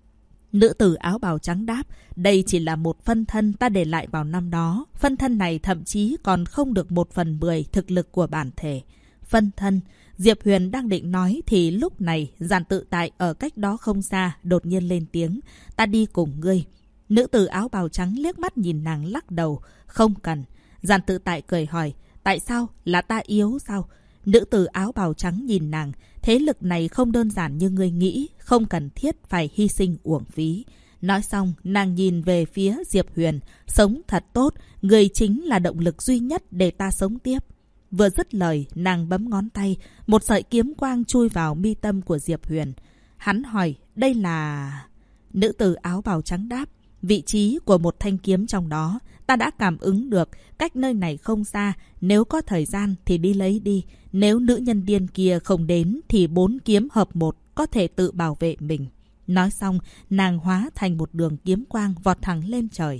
Nữ tử áo bào trắng đáp, đây chỉ là một phân thân ta để lại vào năm đó. Phân thân này thậm chí còn không được 1/10 thực lực của bản thể. Phân thân. Diệp Huyền đang định nói thì lúc này Giản Tự Tại ở cách đó không xa đột nhiên lên tiếng, ta đi cùng ngươi. Nữ tử áo bào trắng liếc mắt nhìn nàng lắc đầu, không cần. Giản Tự Tại cười hỏi, tại sao? Là ta yếu sao? Nữ tử áo bào trắng nhìn nàng, thế lực này không đơn giản như ngươi nghĩ, không cần thiết phải hy sinh uổng phí. Nói xong, nàng nhìn về phía Diệp Huyền, sống thật tốt, người chính là động lực duy nhất để ta sống tiếp. Vừa dứt lời, nàng bấm ngón tay, một sợi kiếm quang chui vào mi tâm của Diệp Huyền. Hắn hỏi, đây là... Nữ tử áo bào trắng đáp, vị trí của một thanh kiếm trong đó. Ta đã cảm ứng được, cách nơi này không xa, nếu có thời gian thì đi lấy đi. Nếu nữ nhân điên kia không đến thì 4 kiếm hợp một có thể tự bảo vệ mình. Nói xong, nàng hóa thành một đường kiếm quang vọt thẳng lên trời.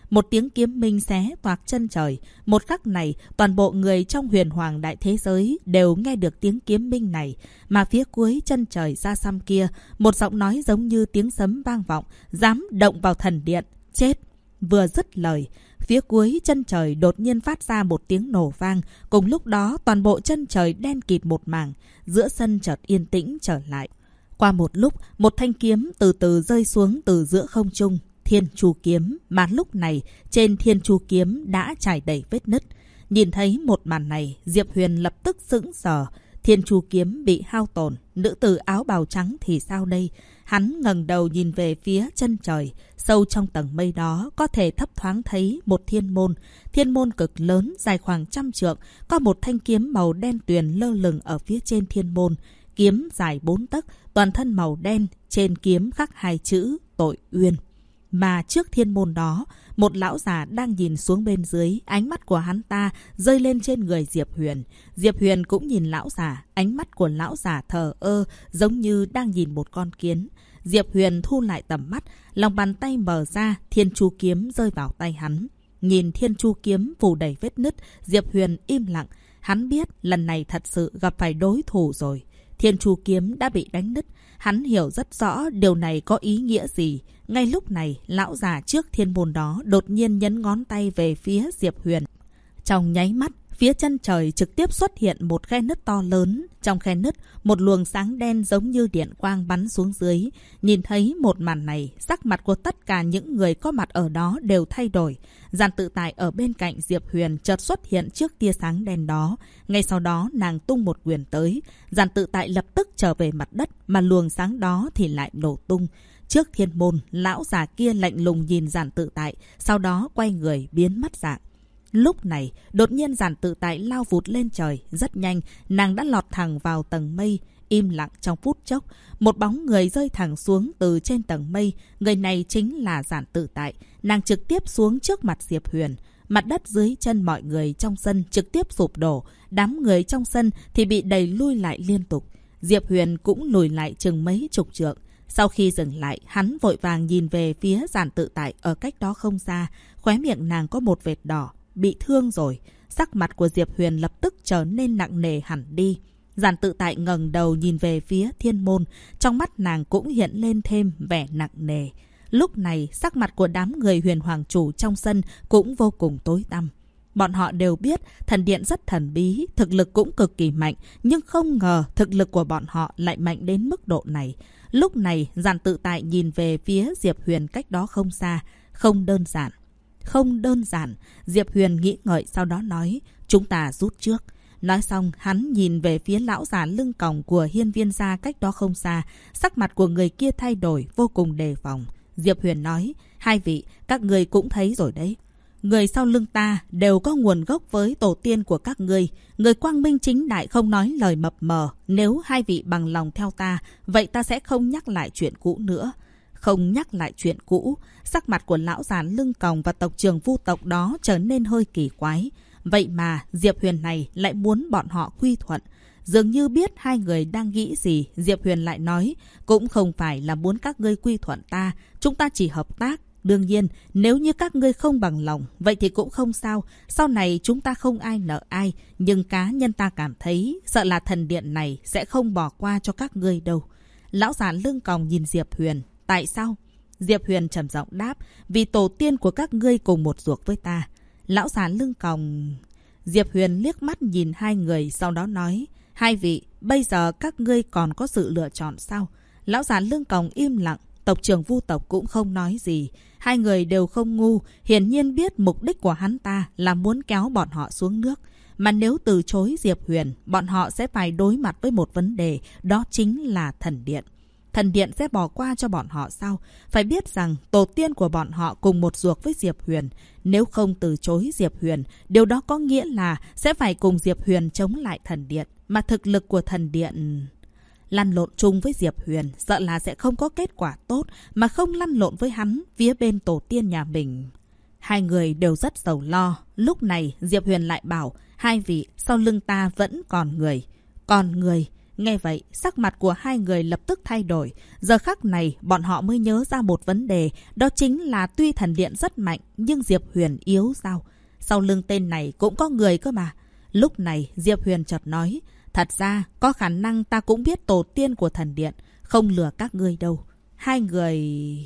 một tiếng kiếm minh xé toạc chân trời. Một khắc này, toàn bộ người trong huyền hoàng đại thế giới đều nghe được tiếng kiếm minh này. Mà phía cuối chân trời xa xăm kia, một giọng nói giống như tiếng sấm vang vọng, dám động vào thần điện, chết. Vừa dứt lời, phía cuối chân trời đột nhiên phát ra một tiếng nổ vang. Cùng lúc đó, toàn bộ chân trời đen kịt một mảng, giữa sân chợt yên tĩnh trở lại. Qua một lúc, một thanh kiếm từ từ rơi xuống từ giữa không trung. Thiên Chu kiếm, mà lúc này trên Thiên Chu kiếm đã trải đầy vết nứt. Nhìn thấy một màn này, Diệp Huyền lập tức sững sờ. Thiên Chu kiếm bị hao tổn, nữ tử áo bào trắng thì sao đây? Hắn ngẩng đầu nhìn về phía chân trời, sâu trong tầng mây đó có thể thấp thoáng thấy một thiên môn. Thiên môn cực lớn, dài khoảng 100 trượng, có một thanh kiếm màu đen tuyền lơ lửng ở phía trên thiên môn. Kiếm dài 4 tấc, toàn thân màu đen, trên kiếm khắc 2 chữ tội uyên. Mà trước thiên môn đó, một lão già đang nhìn xuống bên dưới, ánh mắt của hắn ta rơi lên trên người Diệp Huyền. Diệp Huyền cũng nhìn lão già, ánh mắt của lão già thờ ơ, giống như đang nhìn một con kiến. Diệp Huyền thu lại tầm mắt, lòng bàn tay mở ra, Thiên Chu kiếm rơi vào tay hắn. Nhìn Thiên Chu kiếm phủ đầy vết nứt, Diệp Huyền im lặng. Hắn biết lần này thật sự gặp phải đối thủ rồi. Thiên Chu kiếm đã bị đánh nứt. Hắn hiểu rất rõ điều này có ý nghĩa gì. Ngay lúc này, lão già trước thiên môn đó đột nhiên nhấn ngón tay về phía Diệp Huyền. Trong nháy mắt, phía chân trời trực tiếp xuất hiện một khe nứt to lớn. Trong khe nứt, một luồng sáng đen giống như điện quang bắn xuống dưới. Nhìn thấy một màn này, sắc mặt của tất cả những người có mặt ở đó đều thay đổi. Giản Tự Tại ở bên cạnh Diệp Huyền chợt xuất hiện trước tia sáng đen đó. Ngay sau đó, nàng tung một quyền tới. Giản Tự Tại lập tức trở về mặt đất, mà luồng sáng đó thì lại nổ tung. Trước thiên môn, lão già kia lạnh lùng nhìn Giản Tự Tại, sau đó quay người biến mất dạng. Lúc này, đột nhiên Giản Tự Tại lao vụt lên trời. Rất nhanh, nàng đã lọt thẳng vào tầng mây. Im lặng trong phút chốc, một bóng người rơi thẳng xuống từ trên tầng mây. Người này chính là Giản Tự Tại. Nàng trực tiếp xuống trước mặt Diệp Huyền. Mặt đất dưới chân mọi người trong sân trực tiếp sụp đổ. Đám người trong sân thì bị đẩy lui lại liên tục. Diệp Huyền cũng lùi lại chừng mấy chục trượng. Sau khi dừng lại, hắn vội vàng nhìn về phía Giản Tự Tại ở cách đó không xa. Khóe miệng nàng có một vệt đỏ. Bị thương rồi. Sắc mặt của Diệp Huyền lập tức trở nên nặng nề hẳn đi. Giản Tự Tại ngẩng đầu nhìn về phía thiên môn. Trong mắt nàng cũng hiện lên thêm vẻ nặng nề. Lúc này, sắc mặt của đám người Huyền Hoàng Chủ trong sân cũng vô cùng tối tăm. Bọn họ đều biết thần điện rất thần bí, thực lực cũng cực kỳ mạnh. Nhưng không ngờ thực lực của bọn họ lại mạnh đến mức độ này. Lúc này, Giản Tự Tại nhìn về phía Diệp Huyền cách đó không xa. Không đơn giản. Không đơn giản. Diệp Huyền nghĩ ngợi sau đó nói, chúng ta rút trước. Nói xong, hắn nhìn về phía lão già lưng còng của Hiên Viên gia cách đó không xa. Sắc mặt của người kia thay đổi, vô cùng đề phòng. Diệp Huyền nói, hai vị, các người cũng thấy rồi đấy. Người sau lưng ta đều có nguồn gốc với tổ tiên của các ngươi. Người quang minh chính đại không nói lời mập mờ. Nếu hai vị bằng lòng theo ta, vậy ta sẽ không nhắc lại chuyện cũ nữa. Không nhắc lại chuyện cũ. Sắc mặt của lão già lưng còng và tộc trưởng Vu tộc đó trở nên hơi kỳ quái. Vậy mà Diệp Huyền này lại muốn bọn họ quy thuận. Dường như biết hai người đang nghĩ gì, Diệp Huyền lại nói, cũng không phải là muốn các ngươi quy thuận ta, chúng ta chỉ hợp tác. Đương nhiên, nếu như các ngươi không bằng lòng, vậy thì cũng không sao. Sau này chúng ta không ai nợ ai, nhưng cá nhân ta cảm thấy sợ là thần điện này sẽ không bỏ qua cho các ngươi đâu. Lão già lưng còng nhìn Diệp Huyền. Tại sao? Diệp Huyền trầm giọng đáp, vì tổ tiên của các ngươi cùng một ruột với ta. Lão già lưng còng... Diệp Huyền liếc mắt nhìn hai người, sau đó nói, hai vị, bây giờ các ngươi còn có sự lựa chọn sao? Lão già lưng còng im lặng, tộc trưởng Vu tộc cũng không nói gì. Hai người đều không ngu, hiển nhiên biết mục đích của hắn ta là muốn kéo bọn họ xuống nước. Mà nếu từ chối Diệp Huyền, bọn họ sẽ phải đối mặt với một vấn đề, đó chính là thần điện. Thần điện sẽ bỏ qua cho bọn họ sao? Phải biết rằng tổ tiên của bọn họ cùng một ruột với Diệp Huyền. Nếu không từ chối Diệp Huyền, điều đó có nghĩa là sẽ phải cùng Diệp Huyền chống lại thần điện. Mà thực lực của thần điện... lăn lộn chung với Diệp Huyền, sợ là sẽ không có kết quả tốt, mà không lăn lộn với hắn phía bên tổ tiên nhà mình. Hai người đều rất sầu lo. Lúc này Diệp Huyền lại bảo, hai vị, sau lưng ta vẫn còn người. Còn người? Nghe vậy, sắc mặt của hai người lập tức thay đổi. Giờ khắc này, bọn họ mới nhớ ra một vấn đề, đó chính là tuy thần điện rất mạnh, nhưng Diệp Huyền yếu sao? Sau lưng tên này cũng có người cơ mà. Lúc này, Diệp Huyền chợt nói, thật ra, có khả năng ta cũng biết tổ tiên của thần điện, không lừa các ngươi đâu. Hai người...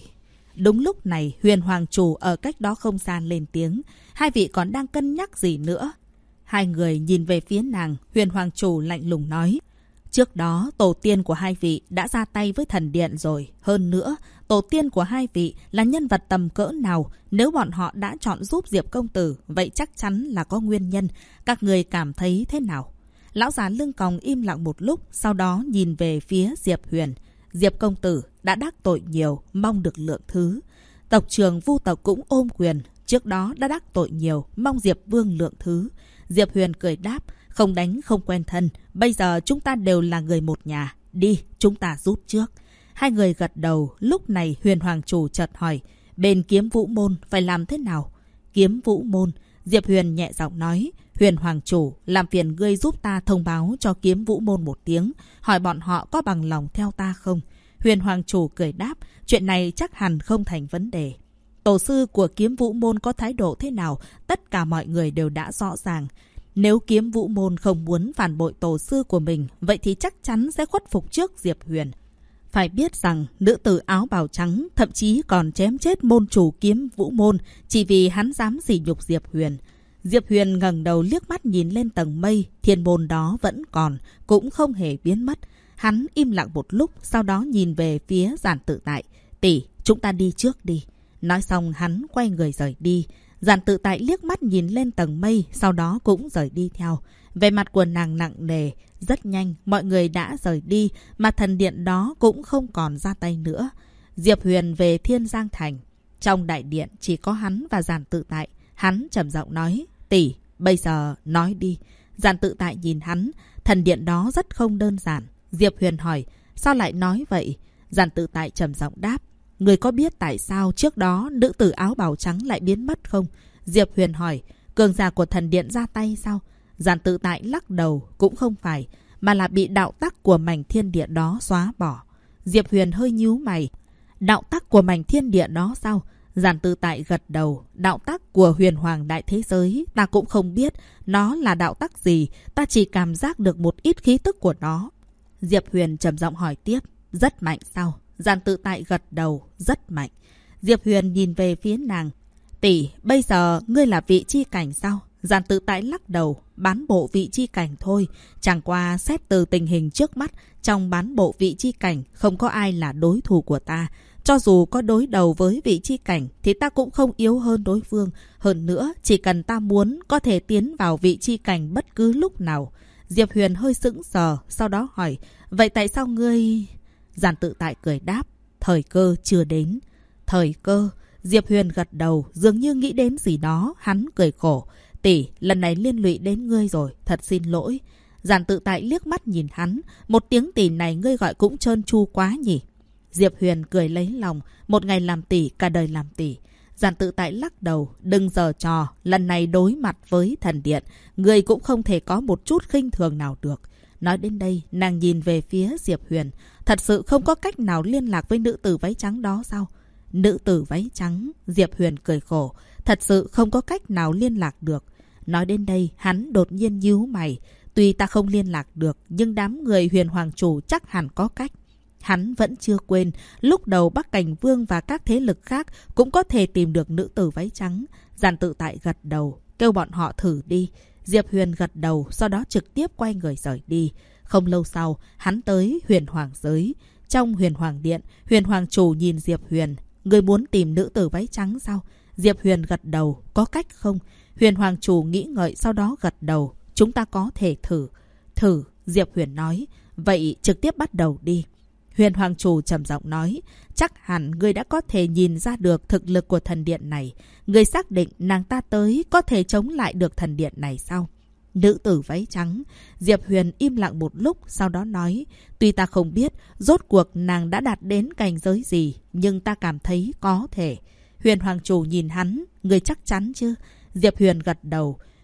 Đúng lúc này, Huyền Hoàng Chủ ở cách đó không xa lên tiếng. Hai vị còn đang cân nhắc gì nữa? Hai người nhìn về phía nàng, Huyền Hoàng Chủ lạnh lùng nói. Trước đó, tổ tiên của hai vị đã ra tay với thần điện rồi. Hơn nữa, tổ tiên của hai vị là nhân vật tầm cỡ nào? Nếu bọn họ đã chọn giúp Diệp công tử, vậy chắc chắn là có nguyên nhân. Các người cảm thấy thế nào? Lão già lưng còng im lặng một lúc, sau đó nhìn về phía Diệp Huyền. Diệp công tử đã đắc tội nhiều, mong được lượng thứ. Tộc trưởng Vu tộc cũng ôm quyền, trước đó đã đắc tội nhiều, mong Diệp vương lượng thứ. Diệp Huyền cười đáp, không đánh không quen thân, bây giờ chúng ta đều là người một nhà, đi, chúng ta rút trước. Hai người gật đầu, lúc này Huyền Hoàng Chủ chợt hỏi, bên Kiếm Vũ Môn phải làm thế nào? Kiếm Vũ Môn, Diệp Huyền nhẹ giọng nói, Huyền Hoàng Chủ, làm phiền ngươi giúp ta thông báo cho Kiếm Vũ Môn một tiếng, hỏi bọn họ có bằng lòng theo ta không? Huyền Hoàng Chủ cười đáp, chuyện này chắc hẳn không thành vấn đề. Tổ sư của Kiếm Vũ Môn có thái độ thế nào, tất cả mọi người đều đã rõ ràng. Nếu Kiếm Vũ Môn không muốn phản bội tổ sư của mình, vậy thì chắc chắn sẽ khuất phục trước Diệp Huyền. Phải biết rằng, nữ tử áo bào trắng thậm chí còn chém chết môn chủ Kiếm Vũ Môn chỉ vì hắn dám sỉ nhục Diệp Huyền. Diệp Huyền ngẩng đầu liếc mắt nhìn lên tầng mây, thiên môn đó vẫn còn, cũng không hề biến mất. Hắn im lặng một lúc, sau đó nhìn về phía Giản Tự Tại. Tỷ, chúng ta đi trước đi. Nói xong hắn quay người rời đi. Giản Tự Tại liếc mắt nhìn lên tầng mây, sau đó cũng rời đi theo. Về mặt của nàng nặng nề, rất nhanh mọi người đã rời đi, mà thần điện đó cũng không còn ra tay nữa. Diệp Huyền về Thiên Giang Thành. Trong đại điện chỉ có hắn và Giản Tự Tại. Hắn trầm giọng nói, tỷ, bây giờ nói đi. Giản Tự Tại nhìn hắn, thần điện đó rất không đơn giản. Diệp Huyền hỏi, sao lại nói vậy? Giản Tự Tại trầm giọng đáp, người có biết tại sao trước đó nữ tử áo bào trắng lại biến mất không? Diệp Huyền hỏi, cường giả của thần điện ra tay sao? Giản Tự Tại lắc đầu, cũng không phải, mà là bị đạo tắc của mảnh thiên địa đó xóa bỏ. Diệp Huyền hơi nhíu mày, đạo tắc của mảnh thiên địa đó sao? Giản Tự Tại gật đầu, đạo tắc của huyền hoàng đại thế giới, ta cũng không biết nó là đạo tắc gì, ta chỉ cảm giác được một ít khí tức của nó. Diệp Huyền trầm giọng hỏi tiếp, rất mạnh sao? Giản Tự Tại gật đầu, rất mạnh. Diệp Huyền nhìn về phía nàng, tỷ, bây giờ ngươi là vị chi cảnh sao? Giản Tự Tại lắc đầu, bán bộ vị chi cảnh thôi. Chẳng qua xét từ tình hình trước mắt, trong bán bộ vị chi cảnh không có ai là đối thủ của ta. Cho dù có đối đầu với vị chi cảnh thì ta cũng không yếu hơn đối phương. Hơn nữa, chỉ cần ta muốn có thể tiến vào vị chi cảnh bất cứ lúc nào. Diệp Huyền hơi sững sờ, sau đó hỏi, vậy tại sao ngươi... Giản Tự Tại cười đáp, thời cơ chưa đến. Thời cơ? Diệp Huyền gật đầu, dường như nghĩ đến gì đó, hắn cười khổ. Tỷ, lần này liên lụy đến ngươi rồi, thật xin lỗi. Giản Tự Tại liếc mắt nhìn hắn, một tiếng tỷ này ngươi gọi cũng trơn tru quá nhỉ. Diệp Huyền cười lấy lòng, một ngày làm tỷ, cả đời làm tỷ. Giản Tự Tại lắc đầu, đừng giở trò, lần này đối mặt với thần điện, ngươi cũng không thể có một chút khinh thường nào được. Nói đến đây, nàng nhìn về phía Diệp Huyền, thật sự không có cách nào liên lạc với nữ tử váy trắng đó sao? Nữ tử váy trắng, Diệp Huyền cười khổ, thật sự không có cách nào liên lạc được. Nói đến đây, hắn đột nhiên nhíu mày, tuy ta không liên lạc được, nhưng đám người Huyền Hoàng Chủ chắc hẳn có cách. Hắn vẫn chưa quên, lúc đầu Bắc Cảnh Vương và các thế lực khác cũng có thể tìm được nữ tử váy trắng. Giản Tự Tại gật đầu, kêu bọn họ thử đi. Diệp Huyền gật đầu, sau đó trực tiếp quay người rời đi. Không lâu sau, hắn tới Huyền Hoàng giới. Trong Huyền Hoàng Điện, Huyền Hoàng Chủ nhìn Diệp Huyền. Người muốn tìm nữ tử váy trắng sao? Diệp Huyền gật đầu, có cách không? Huyền Hoàng Chủ nghĩ ngợi, sau đó gật đầu. Chúng ta có thể thử. Thử, Diệp Huyền nói. Vậy trực tiếp bắt đầu đi. Huyền Hoàng Chủ trầm giọng nói, chắc hẳn ngươi đã có thể nhìn ra được thực lực của thần điện này. Ngươi xác định nàng ta tới có thể chống lại được thần điện này sao? Nữ tử váy trắng. Diệp Huyền im lặng một lúc, sau đó nói, tuy ta không biết rốt cuộc nàng đã đạt đến cảnh giới gì, nhưng ta cảm thấy có thể. Huyền Hoàng Chủ nhìn hắn, ngươi chắc chắn chứ? Diệp Huyền gật đầu.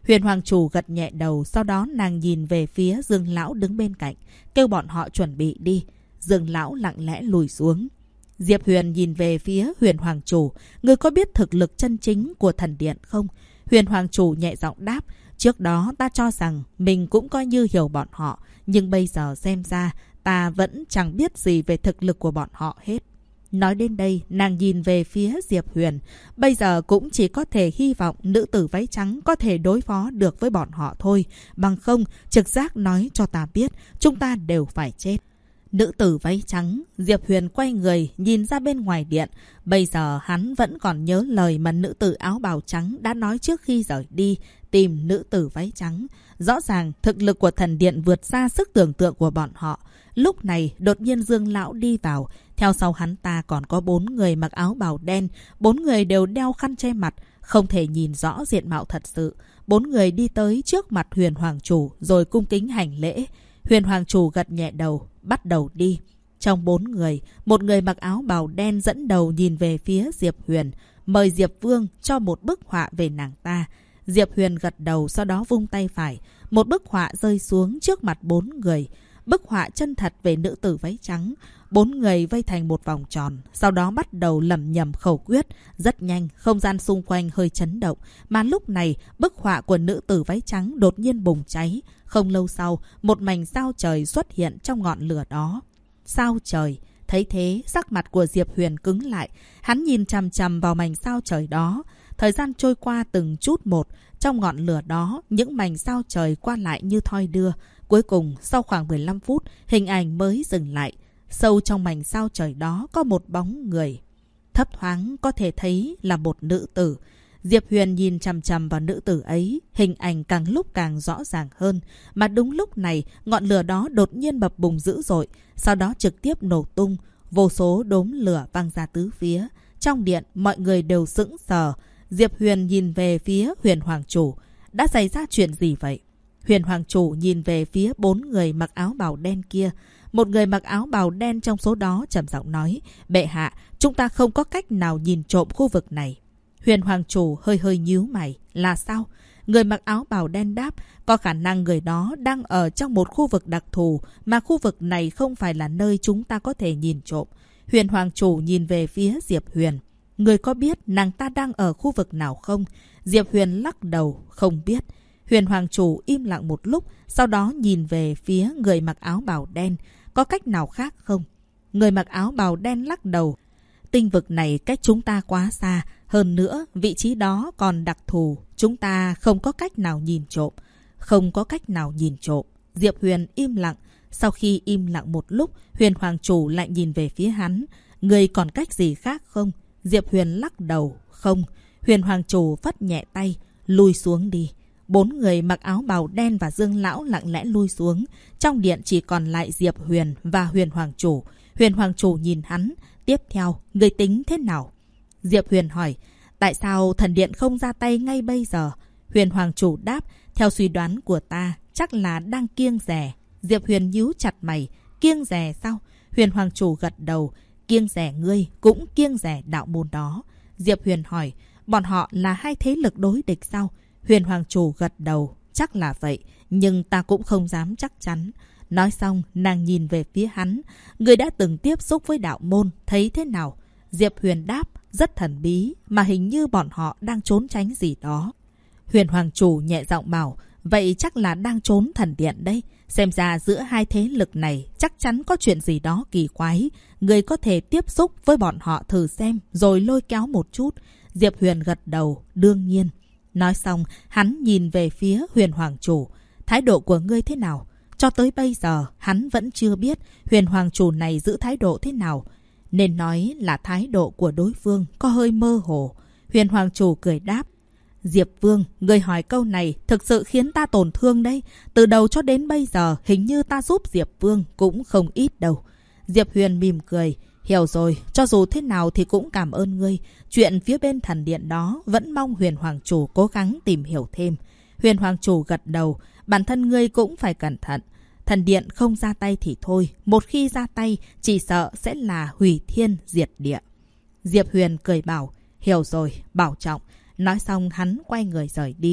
Huyền Hoàng Chủ gật nhẹ đầu, sau đó nàng nhìn về phía Dương Lão đứng bên cạnh, kêu bọn họ chuẩn bị đi. Dương Lão lặng lẽ lùi xuống. Diệp Huyền nhìn về phía Huyền Hoàng Chủ, ngươi có biết thực lực chân chính của thần điện không? Huyền Hoàng Chủ nhẹ giọng đáp, trước đó ta cho rằng mình cũng coi như hiểu bọn họ, nhưng bây giờ xem ra ta vẫn chẳng biết gì về thực lực của bọn họ hết. Nói đến đây, nàng nhìn về phía Diệp Huyền. Bây giờ cũng chỉ có thể hy vọng nữ tử váy trắng có thể đối phó được với bọn họ thôi. Bằng không, trực giác nói cho ta biết, chúng ta đều phải chết. Nữ tử váy trắng, Diệp Huyền quay người nhìn ra bên ngoài điện. Bây giờ hắn vẫn còn nhớ lời mà nữ tử áo bào trắng đã nói trước khi rời đi, tìm nữ tử váy trắng. Rõ ràng thực lực của thần điện vượt xa sức tưởng tượng của bọn họ. Lúc này đột nhiên Dương Lão đi vào. Theo sau hắn ta còn có 4 người mặc áo bào đen. 4 người đều đeo khăn che mặt, không thể nhìn rõ diện mạo thật sự. 4 người đi tới trước mặt Huyền Hoàng Chủ rồi cung kính hành lễ. Huyền Hoàng Chủ gật nhẹ đầu, bắt đầu đi. Trong 4 người, một người mặc áo bào đen dẫn đầu nhìn về phía Diệp Huyền, mời Diệp Vương cho một bức họa về nàng ta. Diệp Huyền gật đầu, sau đó vung tay phải. Một bức họa rơi xuống trước mặt 4 người. Bức họa chân thật về nữ tử váy trắng. 4 người vây thành một vòng tròn, sau đó bắt đầu lẩm nhẩm khẩu quyết. Rất nhanh, không gian xung quanh hơi chấn động. Mà lúc này, bức họa của nữ tử váy trắng đột nhiên bùng cháy. Không lâu sau, một mảnh sao trời xuất hiện trong ngọn lửa đó. Sao trời? Thấy thế, sắc mặt của Diệp Huyền cứng lại. Hắn nhìn chằm chằm vào mảnh sao trời đó. Thời gian trôi qua từng chút một. Trong ngọn lửa đó, những mảnh sao trời qua lại như thoi đưa. Cuối cùng, sau khoảng 15 phút, hình ảnh mới dừng lại. Sâu trong mảnh sao trời đó có một bóng người. Thấp thoáng có thể thấy là một nữ tử. Diệp Huyền nhìn chằm chằm vào nữ tử ấy, hình ảnh càng lúc càng rõ ràng hơn. Mà đúng lúc này, ngọn lửa đó đột nhiên bập bùng dữ dội, sau đó trực tiếp nổ tung. Vô số đốm lửa văng ra tứ phía. Trong điện, mọi người đều sững sờ. Diệp Huyền nhìn về phía Huyền Hoàng Chủ. Đã xảy ra chuyện gì vậy? Huyền Hoàng Chủ nhìn về phía 4 người mặc áo bào đen kia. Một người mặc áo bào đen trong số đó trầm giọng nói, bệ hạ, chúng ta không có cách nào nhìn trộm khu vực này. Huyền Hoàng Chủ hơi hơi nhíu mày, là sao? Người mặc áo bào đen đáp, có khả năng người đó đang ở trong một khu vực đặc thù, mà khu vực này không phải là nơi chúng ta có thể nhìn trộm. Huyền Hoàng Chủ nhìn về phía Diệp Huyền. Người có biết nàng ta đang ở khu vực nào không? Diệp Huyền lắc đầu, không biết. Huyền Hoàng Chủ im lặng một lúc, sau đó nhìn về phía người mặc áo bào đen. Có cách nào khác không? Người mặc áo bào đen lắc đầu. Tinh vực này cách chúng ta quá xa. Hơn nữa, vị trí đó còn đặc thù. Chúng ta không có cách nào nhìn trộm. Không có cách nào nhìn trộm. Diệp Huyền im lặng. Sau khi im lặng một lúc, Huyền Hoàng Chủ lại nhìn về phía hắn. Người còn cách gì khác không? Diệp Huyền lắc đầu. Không. Huyền Hoàng Chủ phất nhẹ tay. Lui xuống đi. 4 người mặc áo bào đen và Dương Lão lặng lẽ lui xuống. Trong điện chỉ còn lại Diệp Huyền và Huyền Hoàng Chủ. Huyền Hoàng Chủ nhìn hắn. Tiếp theo, người tính thế nào? Diệp Huyền hỏi. Tại sao thần điện không ra tay ngay bây giờ? Huyền Hoàng Chủ đáp. Theo suy đoán của ta, chắc là đang kiêng dè. Diệp Huyền nhíu chặt mày. Kiêng dè sao? Huyền Hoàng Chủ gật đầu. Kiêng dè ngươi cũng kiêng dè đạo môn đó. Diệp Huyền hỏi. Bọn họ là hai thế lực đối địch sao? Huyền Hoàng Chủ gật đầu. Chắc là vậy, nhưng ta cũng không dám chắc chắn. Nói xong, nàng nhìn về phía hắn. Người đã từng tiếp xúc với đạo môn, thấy thế nào? Diệp Huyền đáp, rất thần bí, mà hình như bọn họ đang trốn tránh gì đó. Huyền Hoàng Chủ nhẹ giọng bảo, vậy chắc là đang trốn thần điện đây. Xem ra giữa hai thế lực này chắc chắn có chuyện gì đó kỳ quái. Người có thể tiếp xúc với bọn họ thử xem, rồi lôi kéo một chút. Diệp Huyền gật đầu, đương nhiên. Nói xong, hắn nhìn về phía Huyền Hoàng Chủ. Thái độ của ngươi thế nào? Cho tới bây giờ, hắn vẫn chưa biết Huyền Hoàng Chủ này giữ thái độ thế nào. Nên nói là thái độ của đối phương có hơi mơ hồ. Huyền Hoàng Chủ cười đáp. Diệp Vương, ngươi hỏi câu này thực sự khiến ta tổn thương đấy. Từ đầu cho đến bây giờ, hình như ta giúp Diệp Vương cũng không ít đâu. Diệp Huyền mỉm cười. Hiểu rồi, cho dù thế nào thì cũng cảm ơn ngươi. Chuyện phía bên thần điện đó vẫn mong Huyền Hoàng Chủ cố gắng tìm hiểu thêm. Huyền Hoàng Chủ gật đầu, bản thân ngươi cũng phải cẩn thận. Thần điện không ra tay thì thôi, một khi ra tay chỉ sợ sẽ là hủy thiên diệt địa. Diệp Huyền cười bảo, hiểu rồi, bảo trọng. Nói xong hắn quay người rời đi.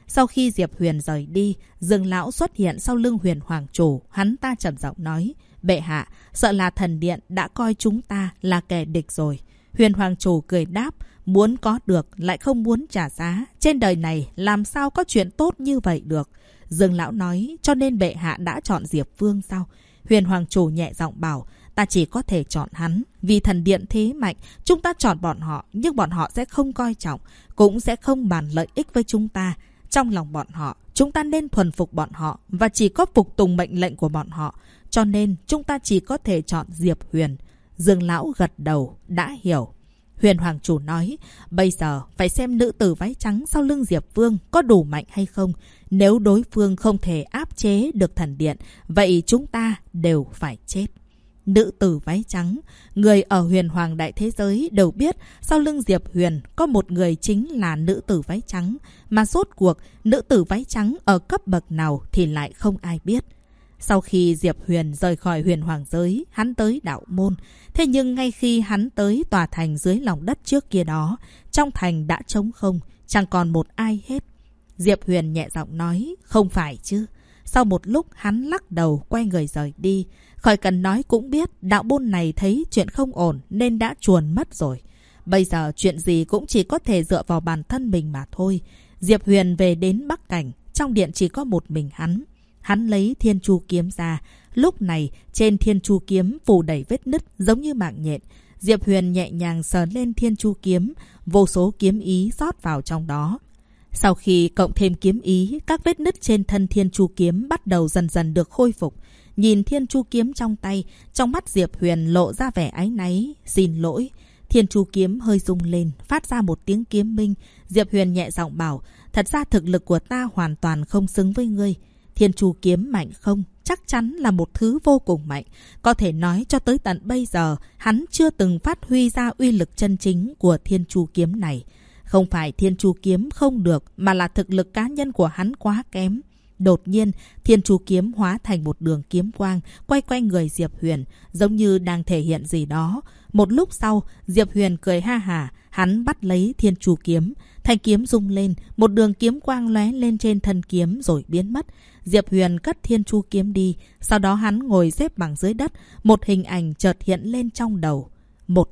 Sau khi Diệp Huyền rời đi, Dương lão xuất hiện sau lưng Huyền Hoàng chủ. Hắn ta trầm giọng nói, bệ hạ, sợ là thần điện đã coi chúng ta là kẻ địch rồi. Huyền Hoàng chủ cười đáp, muốn có được lại không muốn trả giá. Trên đời này làm sao có chuyện tốt như vậy được. Dương lão nói, cho nên bệ hạ đã chọn Diệp Vương sao? Huyền Hoàng chủ nhẹ giọng bảo, ta chỉ có thể chọn hắn. Vì thần điện thế mạnh, chúng ta chọn bọn họ, nhưng bọn họ sẽ không coi trọng, cũng sẽ không bàn lợi ích với chúng ta. Trong lòng bọn họ, chúng ta nên thuần phục bọn họ và chỉ có phục tùng mệnh lệnh của bọn họ. Cho nên chúng ta chỉ có thể chọn Diệp Huyền. Dương lão gật đầu, đã hiểu. Huyền Hoàng chủ nói, bây giờ phải xem nữ tử váy trắng sau lưng Diệp Vương có đủ mạnh hay không. Nếu đối phương không thể áp chế được thần điện, vậy chúng ta đều phải chết. Nữ tử váy trắng, người ở Huyền Hoàng đại thế giới đều biết sau lưng Diệp Huyền có một người chính là nữ tử váy trắng. Mà rốt cuộc, nữ tử váy trắng ở cấp bậc nào thì lại không ai biết. Sau khi Diệp Huyền rời khỏi Huyền Hoàng giới, hắn tới đạo môn. Thế nhưng ngay khi hắn tới tòa thành dưới lòng đất trước kia đó, trong thành đã trống không, chẳng còn một ai hết. Diệp Huyền nhẹ giọng nói, không phải chứ. Sau một lúc hắn lắc đầu quay người rời đi. Khỏi cần nói cũng biết đạo môn này thấy chuyện không ổn nên đã chuồn mất rồi. Bây giờ chuyện gì cũng chỉ có thể dựa vào bản thân mình mà thôi. Diệp Huyền về đến Bắc Cảnh, trong điện chỉ có một mình hắn. Hắn lấy Thiên Chu kiếm ra. Lúc này trên Thiên Chu kiếm phủ đầy vết nứt giống như mạng nhện. Diệp Huyền nhẹ nhàng sờ lên Thiên Chu kiếm, vô số kiếm ý rót vào trong đó. Sau khi cộng thêm kiếm ý, các vết nứt trên thân Thiên Chu kiếm bắt đầu dần dần được khôi phục. Nhìn Thiên Chu kiếm trong tay, trong mắt Diệp Huyền lộ ra vẻ áy náy, xin lỗi. Thiên Chu kiếm hơi rung lên, phát ra một tiếng kiếm minh. Diệp Huyền nhẹ giọng bảo, thật ra thực lực của ta hoàn toàn không xứng với ngươi. Thiên Chu kiếm mạnh không? Chắc chắn là một thứ vô cùng mạnh. Có thể nói cho tới tận bây giờ, hắn chưa từng phát huy ra uy lực chân chính của Thiên Chu kiếm này. Không phải Thiên Chu kiếm không được, mà là thực lực cá nhân của hắn quá kém. Đột nhiên, Thiên Chu kiếm hóa thành một đường kiếm quang, quay quanh người Diệp Huyền, giống như đang thể hiện gì đó. Một lúc sau, Diệp Huyền cười ha hả, hắn bắt lấy Thiên Chu kiếm. Thanh kiếm rung lên, một đường kiếm quang lóe lên trên thân kiếm rồi biến mất. Diệp Huyền cất Thiên Chu kiếm đi, sau đó hắn ngồi xếp bằng dưới đất, một hình ảnh chợt hiện lên trong đầu. Một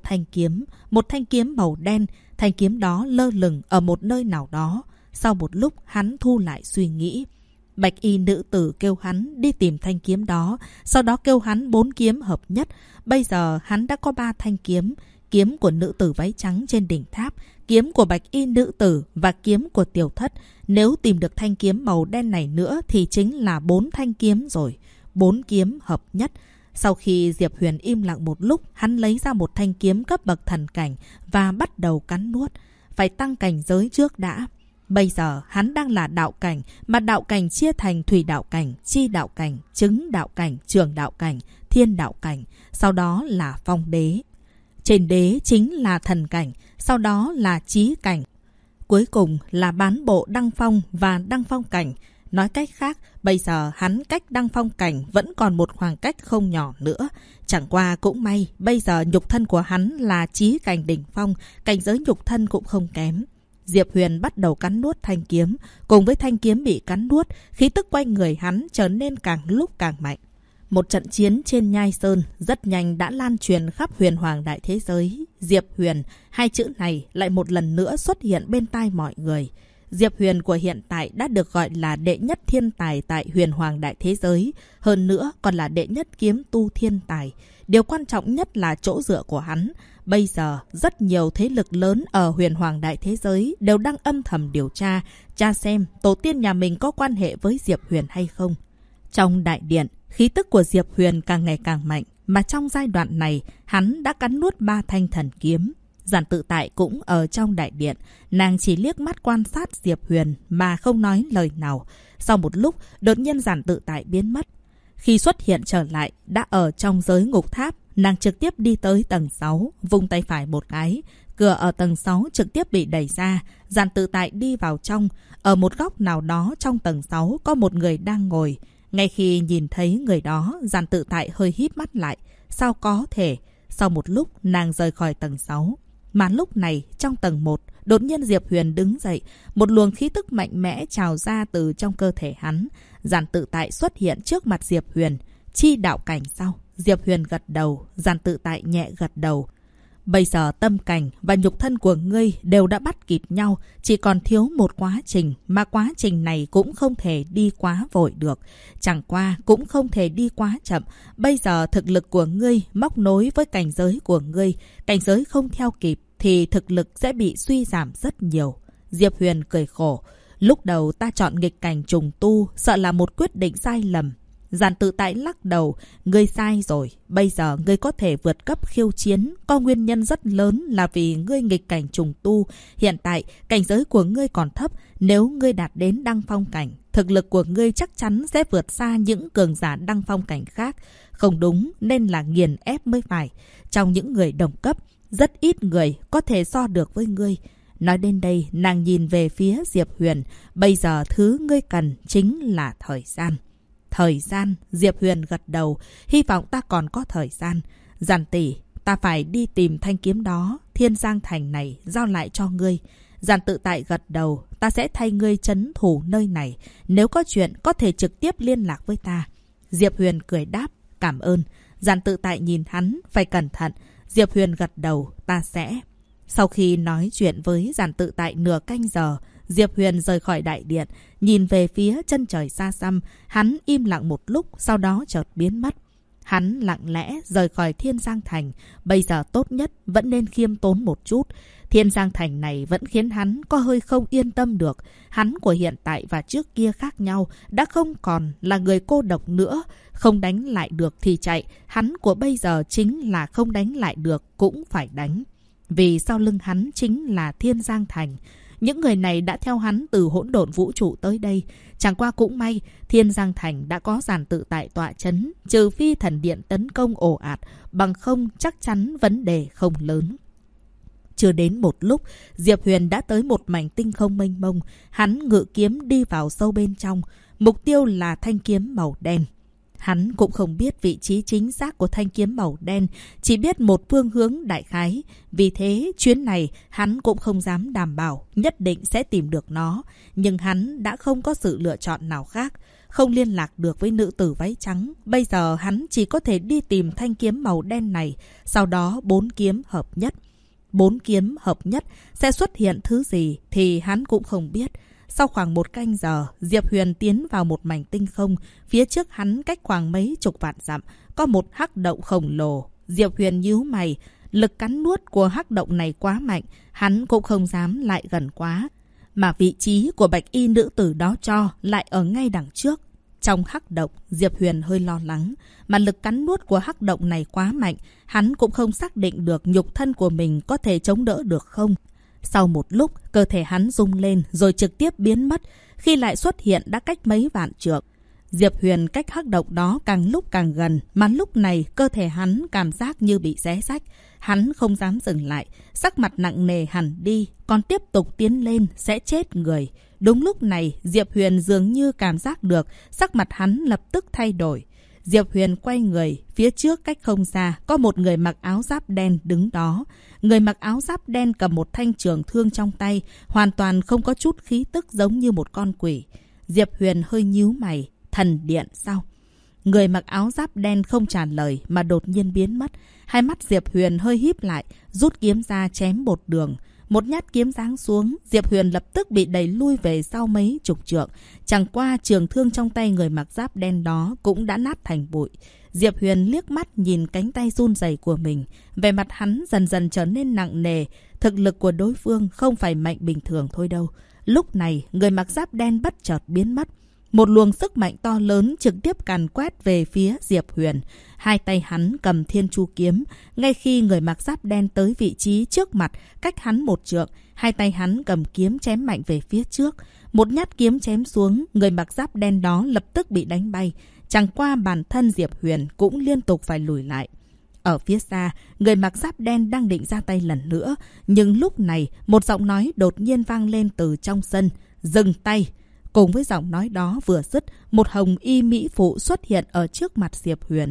thanh kiếm màu đen, thanh kiếm đó lơ lửng ở một nơi nào đó. Sau một lúc, hắn thu lại suy nghĩ. Bạch y nữ tử kêu hắn đi tìm thanh kiếm đó, sau đó kêu hắn 4 kiếm hợp nhất. Bây giờ hắn đã có 3 thanh kiếm. Kiếm của nữ tử váy trắng trên đỉnh tháp, kiếm của bạch y nữ tử và kiếm của tiểu thất. Nếu tìm được thanh kiếm màu đen này nữa thì chính là 4 thanh kiếm rồi. 4 kiếm hợp nhất. Sau khi Diệp Huyền im lặng một lúc, hắn lấy ra một thanh kiếm cấp bậc thần cảnh và bắt đầu cắn nuốt. Phải tăng cảnh giới trước đã. Bây giờ hắn đang là đạo cảnh, mà đạo cảnh chia thành thủy đạo cảnh, chi đạo cảnh, chứng đạo cảnh, trường đạo cảnh, thiên đạo cảnh, sau đó là phong đế. Trên đế chính là thần cảnh, sau đó là chí cảnh. Cuối cùng là bán bộ đăng phong và đăng phong cảnh. Nói cách khác, bây giờ hắn cách đăng phong cảnh vẫn còn một khoảng cách không nhỏ nữa. Chẳng qua cũng may, bây giờ nhục thân của hắn là chí cảnh đỉnh phong, cảnh giới nhục thân cũng không kém. Diệp Huyền bắt đầu cắn nuốt thanh kiếm. Cùng với thanh kiếm bị cắn nuốt, khí tức quanh người hắn trở nên càng lúc càng mạnh. Một trận chiến trên Nhai Sơn rất nhanh đã lan truyền khắp Huyền Hoàng đại thế giới. Diệp Huyền, hai chữ này lại một lần nữa xuất hiện bên tai mọi người. Diệp Huyền của hiện tại đã được gọi là đệ nhất thiên tài tại Huyền Hoàng đại thế giới. Hơn nữa còn là đệ nhất kiếm tu thiên tài. Điều quan trọng nhất là chỗ dựa của hắn. Bây giờ, rất nhiều thế lực lớn ở Huyền Hoàng đại thế giới đều đang âm thầm điều tra xem tổ tiên nhà mình có quan hệ với Diệp Huyền hay không. Trong đại điện, khí tức của Diệp Huyền càng ngày càng mạnh, mà trong giai đoạn này, hắn đã cắn nuốt 3 thanh thần kiếm. Giản Tự Tại cũng ở trong đại điện, nàng chỉ liếc mắt quan sát Diệp Huyền mà không nói lời nào. Sau một lúc, đột nhiên Giản Tự Tại biến mất. Khi xuất hiện trở lại, đã ở trong giới ngục tháp, nàng trực tiếp đi tới tầng 6, vung tay phải một cái. Cửa ở tầng 6 trực tiếp bị đẩy ra, Giản Tự Tại đi vào trong. Ở một góc nào đó trong tầng 6 có một người đang ngồi. Ngay khi nhìn thấy người đó, Giản Tự Tại hơi híp mắt lại. Sao có thể? Sau một lúc, nàng rời khỏi tầng 6. Mà lúc này, trong tầng 1, đột nhiên Diệp Huyền đứng dậy. Một luồng khí tức mạnh mẽ trào ra từ trong cơ thể hắn. Giản tự tại xuất hiện trước mặt Diệp Huyền. Chi đạo cảnh sao? Diệp Huyền gật đầu, Giản tự tại nhẹ gật đầu. Bây giờ tâm cảnh và nhục thân của ngươi đều đã bắt kịp nhau, chỉ còn thiếu một quá trình, mà quá trình này cũng không thể đi quá vội được. Chẳng qua cũng không thể đi quá chậm. Bây giờ thực lực của ngươi móc nối với cảnh giới của ngươi, cảnh giới không theo kịp thì thực lực sẽ bị suy giảm rất nhiều. Diệp Huyền cười khổ. Lúc đầu ta chọn nghịch cảnh trùng tu, sợ là một quyết định sai lầm. Giản tự tại lắc đầu, ngươi sai rồi. Bây giờ ngươi có thể vượt cấp khiêu chiến, có nguyên nhân rất lớn là vì ngươi nghịch cảnh trùng tu. Hiện tại, cảnh giới của ngươi còn thấp, nếu ngươi đạt đến đăng phong cảnh, thực lực của ngươi chắc chắn sẽ vượt xa những cường giả đăng phong cảnh khác. Không đúng, nên là nghiền ép mới phải. Trong những người đồng cấp, rất ít người có thể so được với ngươi. Nói đến đây, nàng nhìn về phía Diệp Huyền. Bây giờ thứ ngươi cần chính là thời gian. Thời gian, Diệp Huyền gật đầu. Hy vọng ta còn có thời gian. Giản tỷ, ta phải đi tìm thanh kiếm đó. Thiên Giang Thành này giao lại cho ngươi. Giản tự tại gật đầu. Ta sẽ thay ngươi trấn thủ nơi này. Nếu có chuyện có thể trực tiếp liên lạc với ta. Diệp Huyền cười đáp. Cảm ơn. Giản tự tại nhìn hắn. Phải cẩn thận. Diệp Huyền gật đầu. Ta sẽ. Sau khi nói chuyện với Giản tự tại nửa canh giờ, Diệp Huyền rời khỏi đại điện, nhìn về phía chân trời xa xăm. Hắn im lặng một lúc, sau đó chợt biến mất. Hắn lặng lẽ rời khỏi Thiên Giang Thành. Bây giờ tốt nhất vẫn nên khiêm tốn một chút. Thiên Giang Thành này vẫn khiến hắn có hơi không yên tâm được. Hắn của hiện tại và trước kia khác nhau, đã không còn là người cô độc nữa. Không đánh lại được thì chạy. Hắn của bây giờ chính là không đánh lại được cũng phải đánh. Vì sau lưng hắn chính là Thiên Giang Thành. Những người này đã theo hắn từ hỗn độn vũ trụ tới đây. Chẳng qua cũng may, Thiên Giang Thành đã có Giản tự tại tọa chấn. Trừ phi thần điện tấn công ồ ạt, bằng không chắc chắn vấn đề không lớn. Chưa đến một lúc, Diệp Huyền đã tới một mảnh tinh không mênh mông. Hắn ngự kiếm đi vào sâu bên trong. Mục tiêu là thanh kiếm màu đen. Hắn cũng không biết vị trí chính xác của thanh kiếm màu đen, chỉ biết một phương hướng đại khái. Vì thế, chuyến này hắn cũng không dám đảm bảo nhất định sẽ tìm được nó. Nhưng hắn đã không có sự lựa chọn nào khác. Không liên lạc được với nữ tử váy trắng. Bây giờ hắn chỉ có thể đi tìm thanh kiếm màu đen này. Sau đó 4 kiếm hợp nhất. 4 kiếm hợp nhất sẽ xuất hiện thứ gì thì hắn cũng không biết. Sau khoảng 1 canh giờ, Diệp Huyền tiến vào một mảnh tinh không. Phía trước hắn cách khoảng mấy chục vạn dặm, có một hắc động khổng lồ. Diệp Huyền nhíu mày, lực cắn nuốt của hắc động này quá mạnh, hắn cũng không dám lại gần quá. Mà vị trí của bạch y nữ tử đó cho lại ở ngay đằng trước. Trong hắc động, Diệp Huyền hơi lo lắng. Mà lực cắn nuốt của hắc động này quá mạnh, hắn cũng không xác định được nhục thân của mình có thể chống đỡ được không. Sau một lúc, cơ thể hắn rung lên rồi trực tiếp biến mất. Khi lại xuất hiện đã cách mấy vạn trượng. Diệp Huyền cách hắc động đó càng lúc càng gần, mà lúc này cơ thể hắn cảm giác như bị xé rách. Hắn không dám dừng lại, sắc mặt nặng nề hẳn đi, còn tiếp tục tiến lên sẽ chết người. Đúng lúc này, Diệp Huyền dường như cảm giác được, sắc mặt hắn lập tức thay đổi. Diệp Huyền quay người, phía trước cách không xa, có một người mặc áo giáp đen đứng đó. Người mặc áo giáp đen cầm một thanh trường thương trong tay, hoàn toàn không có chút khí tức giống như một con quỷ. Diệp Huyền hơi nhíu mày, thần điện sao? Người mặc áo giáp đen không trả lời mà đột nhiên biến mất. Hai mắt Diệp Huyền hơi híp lại, rút kiếm ra chém một đường. Một nhát kiếm giáng xuống, Diệp Huyền lập tức bị đẩy lui về sau mấy chục trượng. Chẳng qua trường thương trong tay người mặc giáp đen đó cũng đã nát thành bụi. Diệp Huyền liếc mắt nhìn cánh tay run rẩy của mình. Vẻ mặt hắn dần dần trở nên nặng nề. Thực lực của đối phương không phải mạnh bình thường thôi đâu. Lúc này, người mặc giáp đen bất chợt biến mất. Một luồng sức mạnh to lớn trực tiếp càn quét về phía Diệp Huyền. Hai tay hắn cầm thiên chu kiếm. Ngay khi người mặc giáp đen tới vị trí trước mặt, cách hắn một trượng, hai tay hắn cầm kiếm chém mạnh về phía trước. Một nhát kiếm chém xuống, người mặc giáp đen đó lập tức bị đánh bay. Chẳng qua bản thân Diệp Huyền cũng liên tục phải lùi lại. Ở phía xa, người mặc giáp đen đang định ra tay lần nữa. Nhưng lúc này, một giọng nói đột nhiên vang lên từ trong sân. Dừng tay! Cùng với giọng nói đó vừa dứt, một hồng y mỹ phụ xuất hiện ở trước mặt Diệp Huyền.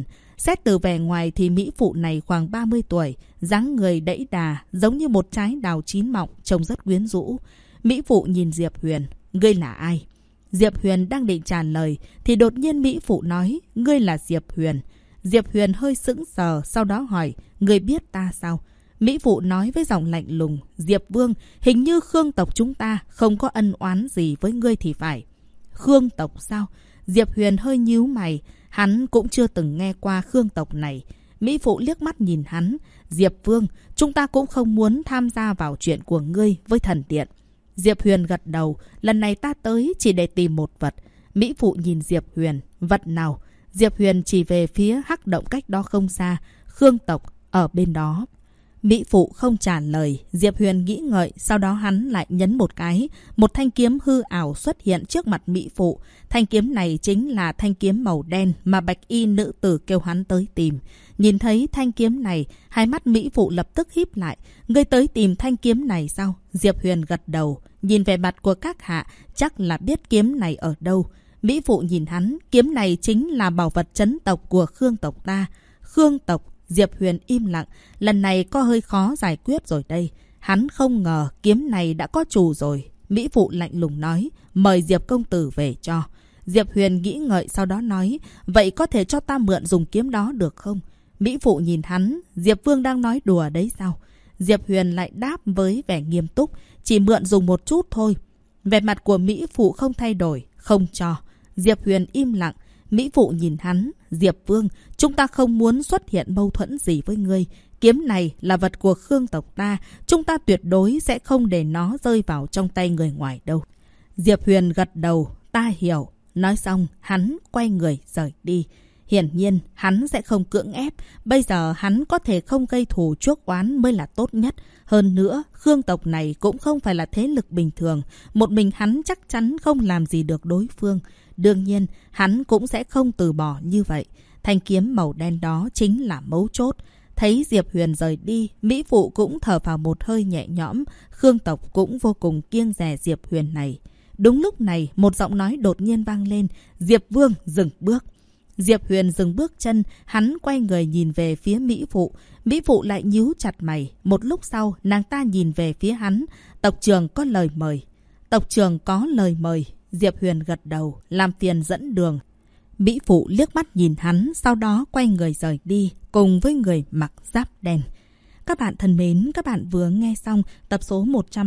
Xét từ vẻ ngoài thì mỹ phụ này khoảng 30 tuổi, dáng người đẫy đà, giống như một trái đào chín mọng, trông rất quyến rũ. Mỹ phụ nhìn Diệp Huyền, ngươi là ai? Diệp Huyền đang định trả lời, thì đột nhiên mỹ phụ nói, ngươi là Diệp Huyền. Diệp Huyền hơi sững sờ, sau đó hỏi, ngươi biết ta sao? Mỹ phụ nói với giọng lạnh lùng, Diệp Vương, hình như Khương tộc chúng ta không có ân oán gì với ngươi thì phải. Khương tộc sao? Diệp Huyền hơi nhíu mày, hắn cũng chưa từng nghe qua Khương tộc này. Mỹ phụ liếc mắt nhìn hắn, Diệp Vương, chúng ta cũng không muốn tham gia vào chuyện của ngươi với thần điện. Diệp Huyền gật đầu, lần này ta tới chỉ để tìm một vật. Mỹ phụ nhìn Diệp Huyền, vật nào? Diệp Huyền chỉ về phía hắc động cách đó không xa, Khương tộc ở bên đó. Mỹ phụ không trả lời, Diệp Huyền nghĩ ngợi, sau đó hắn lại nhấn một cái. Một thanh kiếm hư ảo xuất hiện trước mặt Mỹ phụ. Thanh kiếm này chính là thanh kiếm màu đen mà bạch y nữ tử kêu hắn tới tìm. Nhìn thấy thanh kiếm này, hai mắt Mỹ phụ lập tức híp lại. Ngươi tới tìm thanh kiếm này sao? Diệp Huyền gật đầu, nhìn về mặt của các hạ, chắc là biết kiếm này ở đâu. Mỹ phụ nhìn hắn, kiếm này chính là bảo vật trấn tộc của Khương tộc ta. Khương tộc. Diệp Huyền im lặng, lần này có hơi khó giải quyết rồi đây. Hắn không ngờ kiếm này đã có chủ rồi. Mỹ phụ lạnh lùng nói, mời Diệp công tử về cho. Diệp Huyền nghĩ ngợi sau đó nói, vậy có thể cho ta mượn dùng kiếm đó được không? Mỹ phụ nhìn hắn, Diệp Vương đang nói đùa đấy sao? Diệp Huyền lại đáp với vẻ nghiêm túc, chỉ mượn dùng một chút thôi. Vẻ mặt của Mỹ phụ không thay đổi, không cho. Diệp Huyền im lặng. Mỹ phụ nhìn hắn, Diệp Vương, chúng ta không muốn xuất hiện mâu thuẫn gì với ngươi. Kiếm này là vật của Khương tộc ta, chúng ta tuyệt đối sẽ không để nó rơi vào trong tay người ngoài đâu. Diệp Huyền gật đầu, ta hiểu. Nói xong, hắn quay người rời đi. Hiển nhiên, hắn sẽ không cưỡng ép. Bây giờ hắn có thể không gây thù chuốc oán mới là tốt nhất. Hơn nữa, Khương tộc này cũng không phải là thế lực bình thường. Một mình hắn chắc chắn không làm gì được đối phương. Đương nhiên, hắn cũng sẽ không từ bỏ như vậy. Thanh kiếm màu đen đó chính là mấu chốt. Thấy Diệp Huyền rời đi, Mỹ phụ cũng thở phào một hơi nhẹ nhõm. Khương tộc cũng vô cùng kiêng dè Diệp Huyền này. Đúng lúc này, một giọng nói đột nhiên vang lên. Diệp Vương dừng bước. Diệp Huyền dừng bước chân, hắn quay người nhìn về phía Mỹ phụ. Mỹ phụ lại nhíu chặt mày. Một lúc sau, nàng ta nhìn về phía hắn. Tộc trưởng có lời mời. Tộc trưởng có lời mời. Diệp Huyền gật đầu, làm phiền dẫn đường. Mỹ phụ liếc mắt nhìn hắn, sau đó quay người rời đi, cùng với người mặc giáp đen. Các bạn thân mến, các bạn vừa nghe xong tập số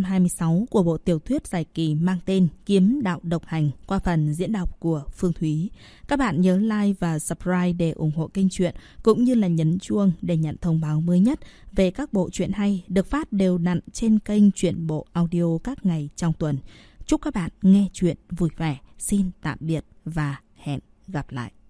126 của bộ tiểu thuyết dài kỳ mang tên Kiếm đạo độc hành qua phần diễn đọc của Phương Thúy. Các bạn nhớ like và subscribe để ủng hộ kênh truyện, cũng như là nhấn chuông để nhận thông báo mới nhất về các bộ truyện hay được phát đều đặn trên kênh Truyện Bộ Audio các ngày trong tuần. Chúc các bạn nghe truyện vui vẻ. Xin tạm biệt và hẹn gặp lại.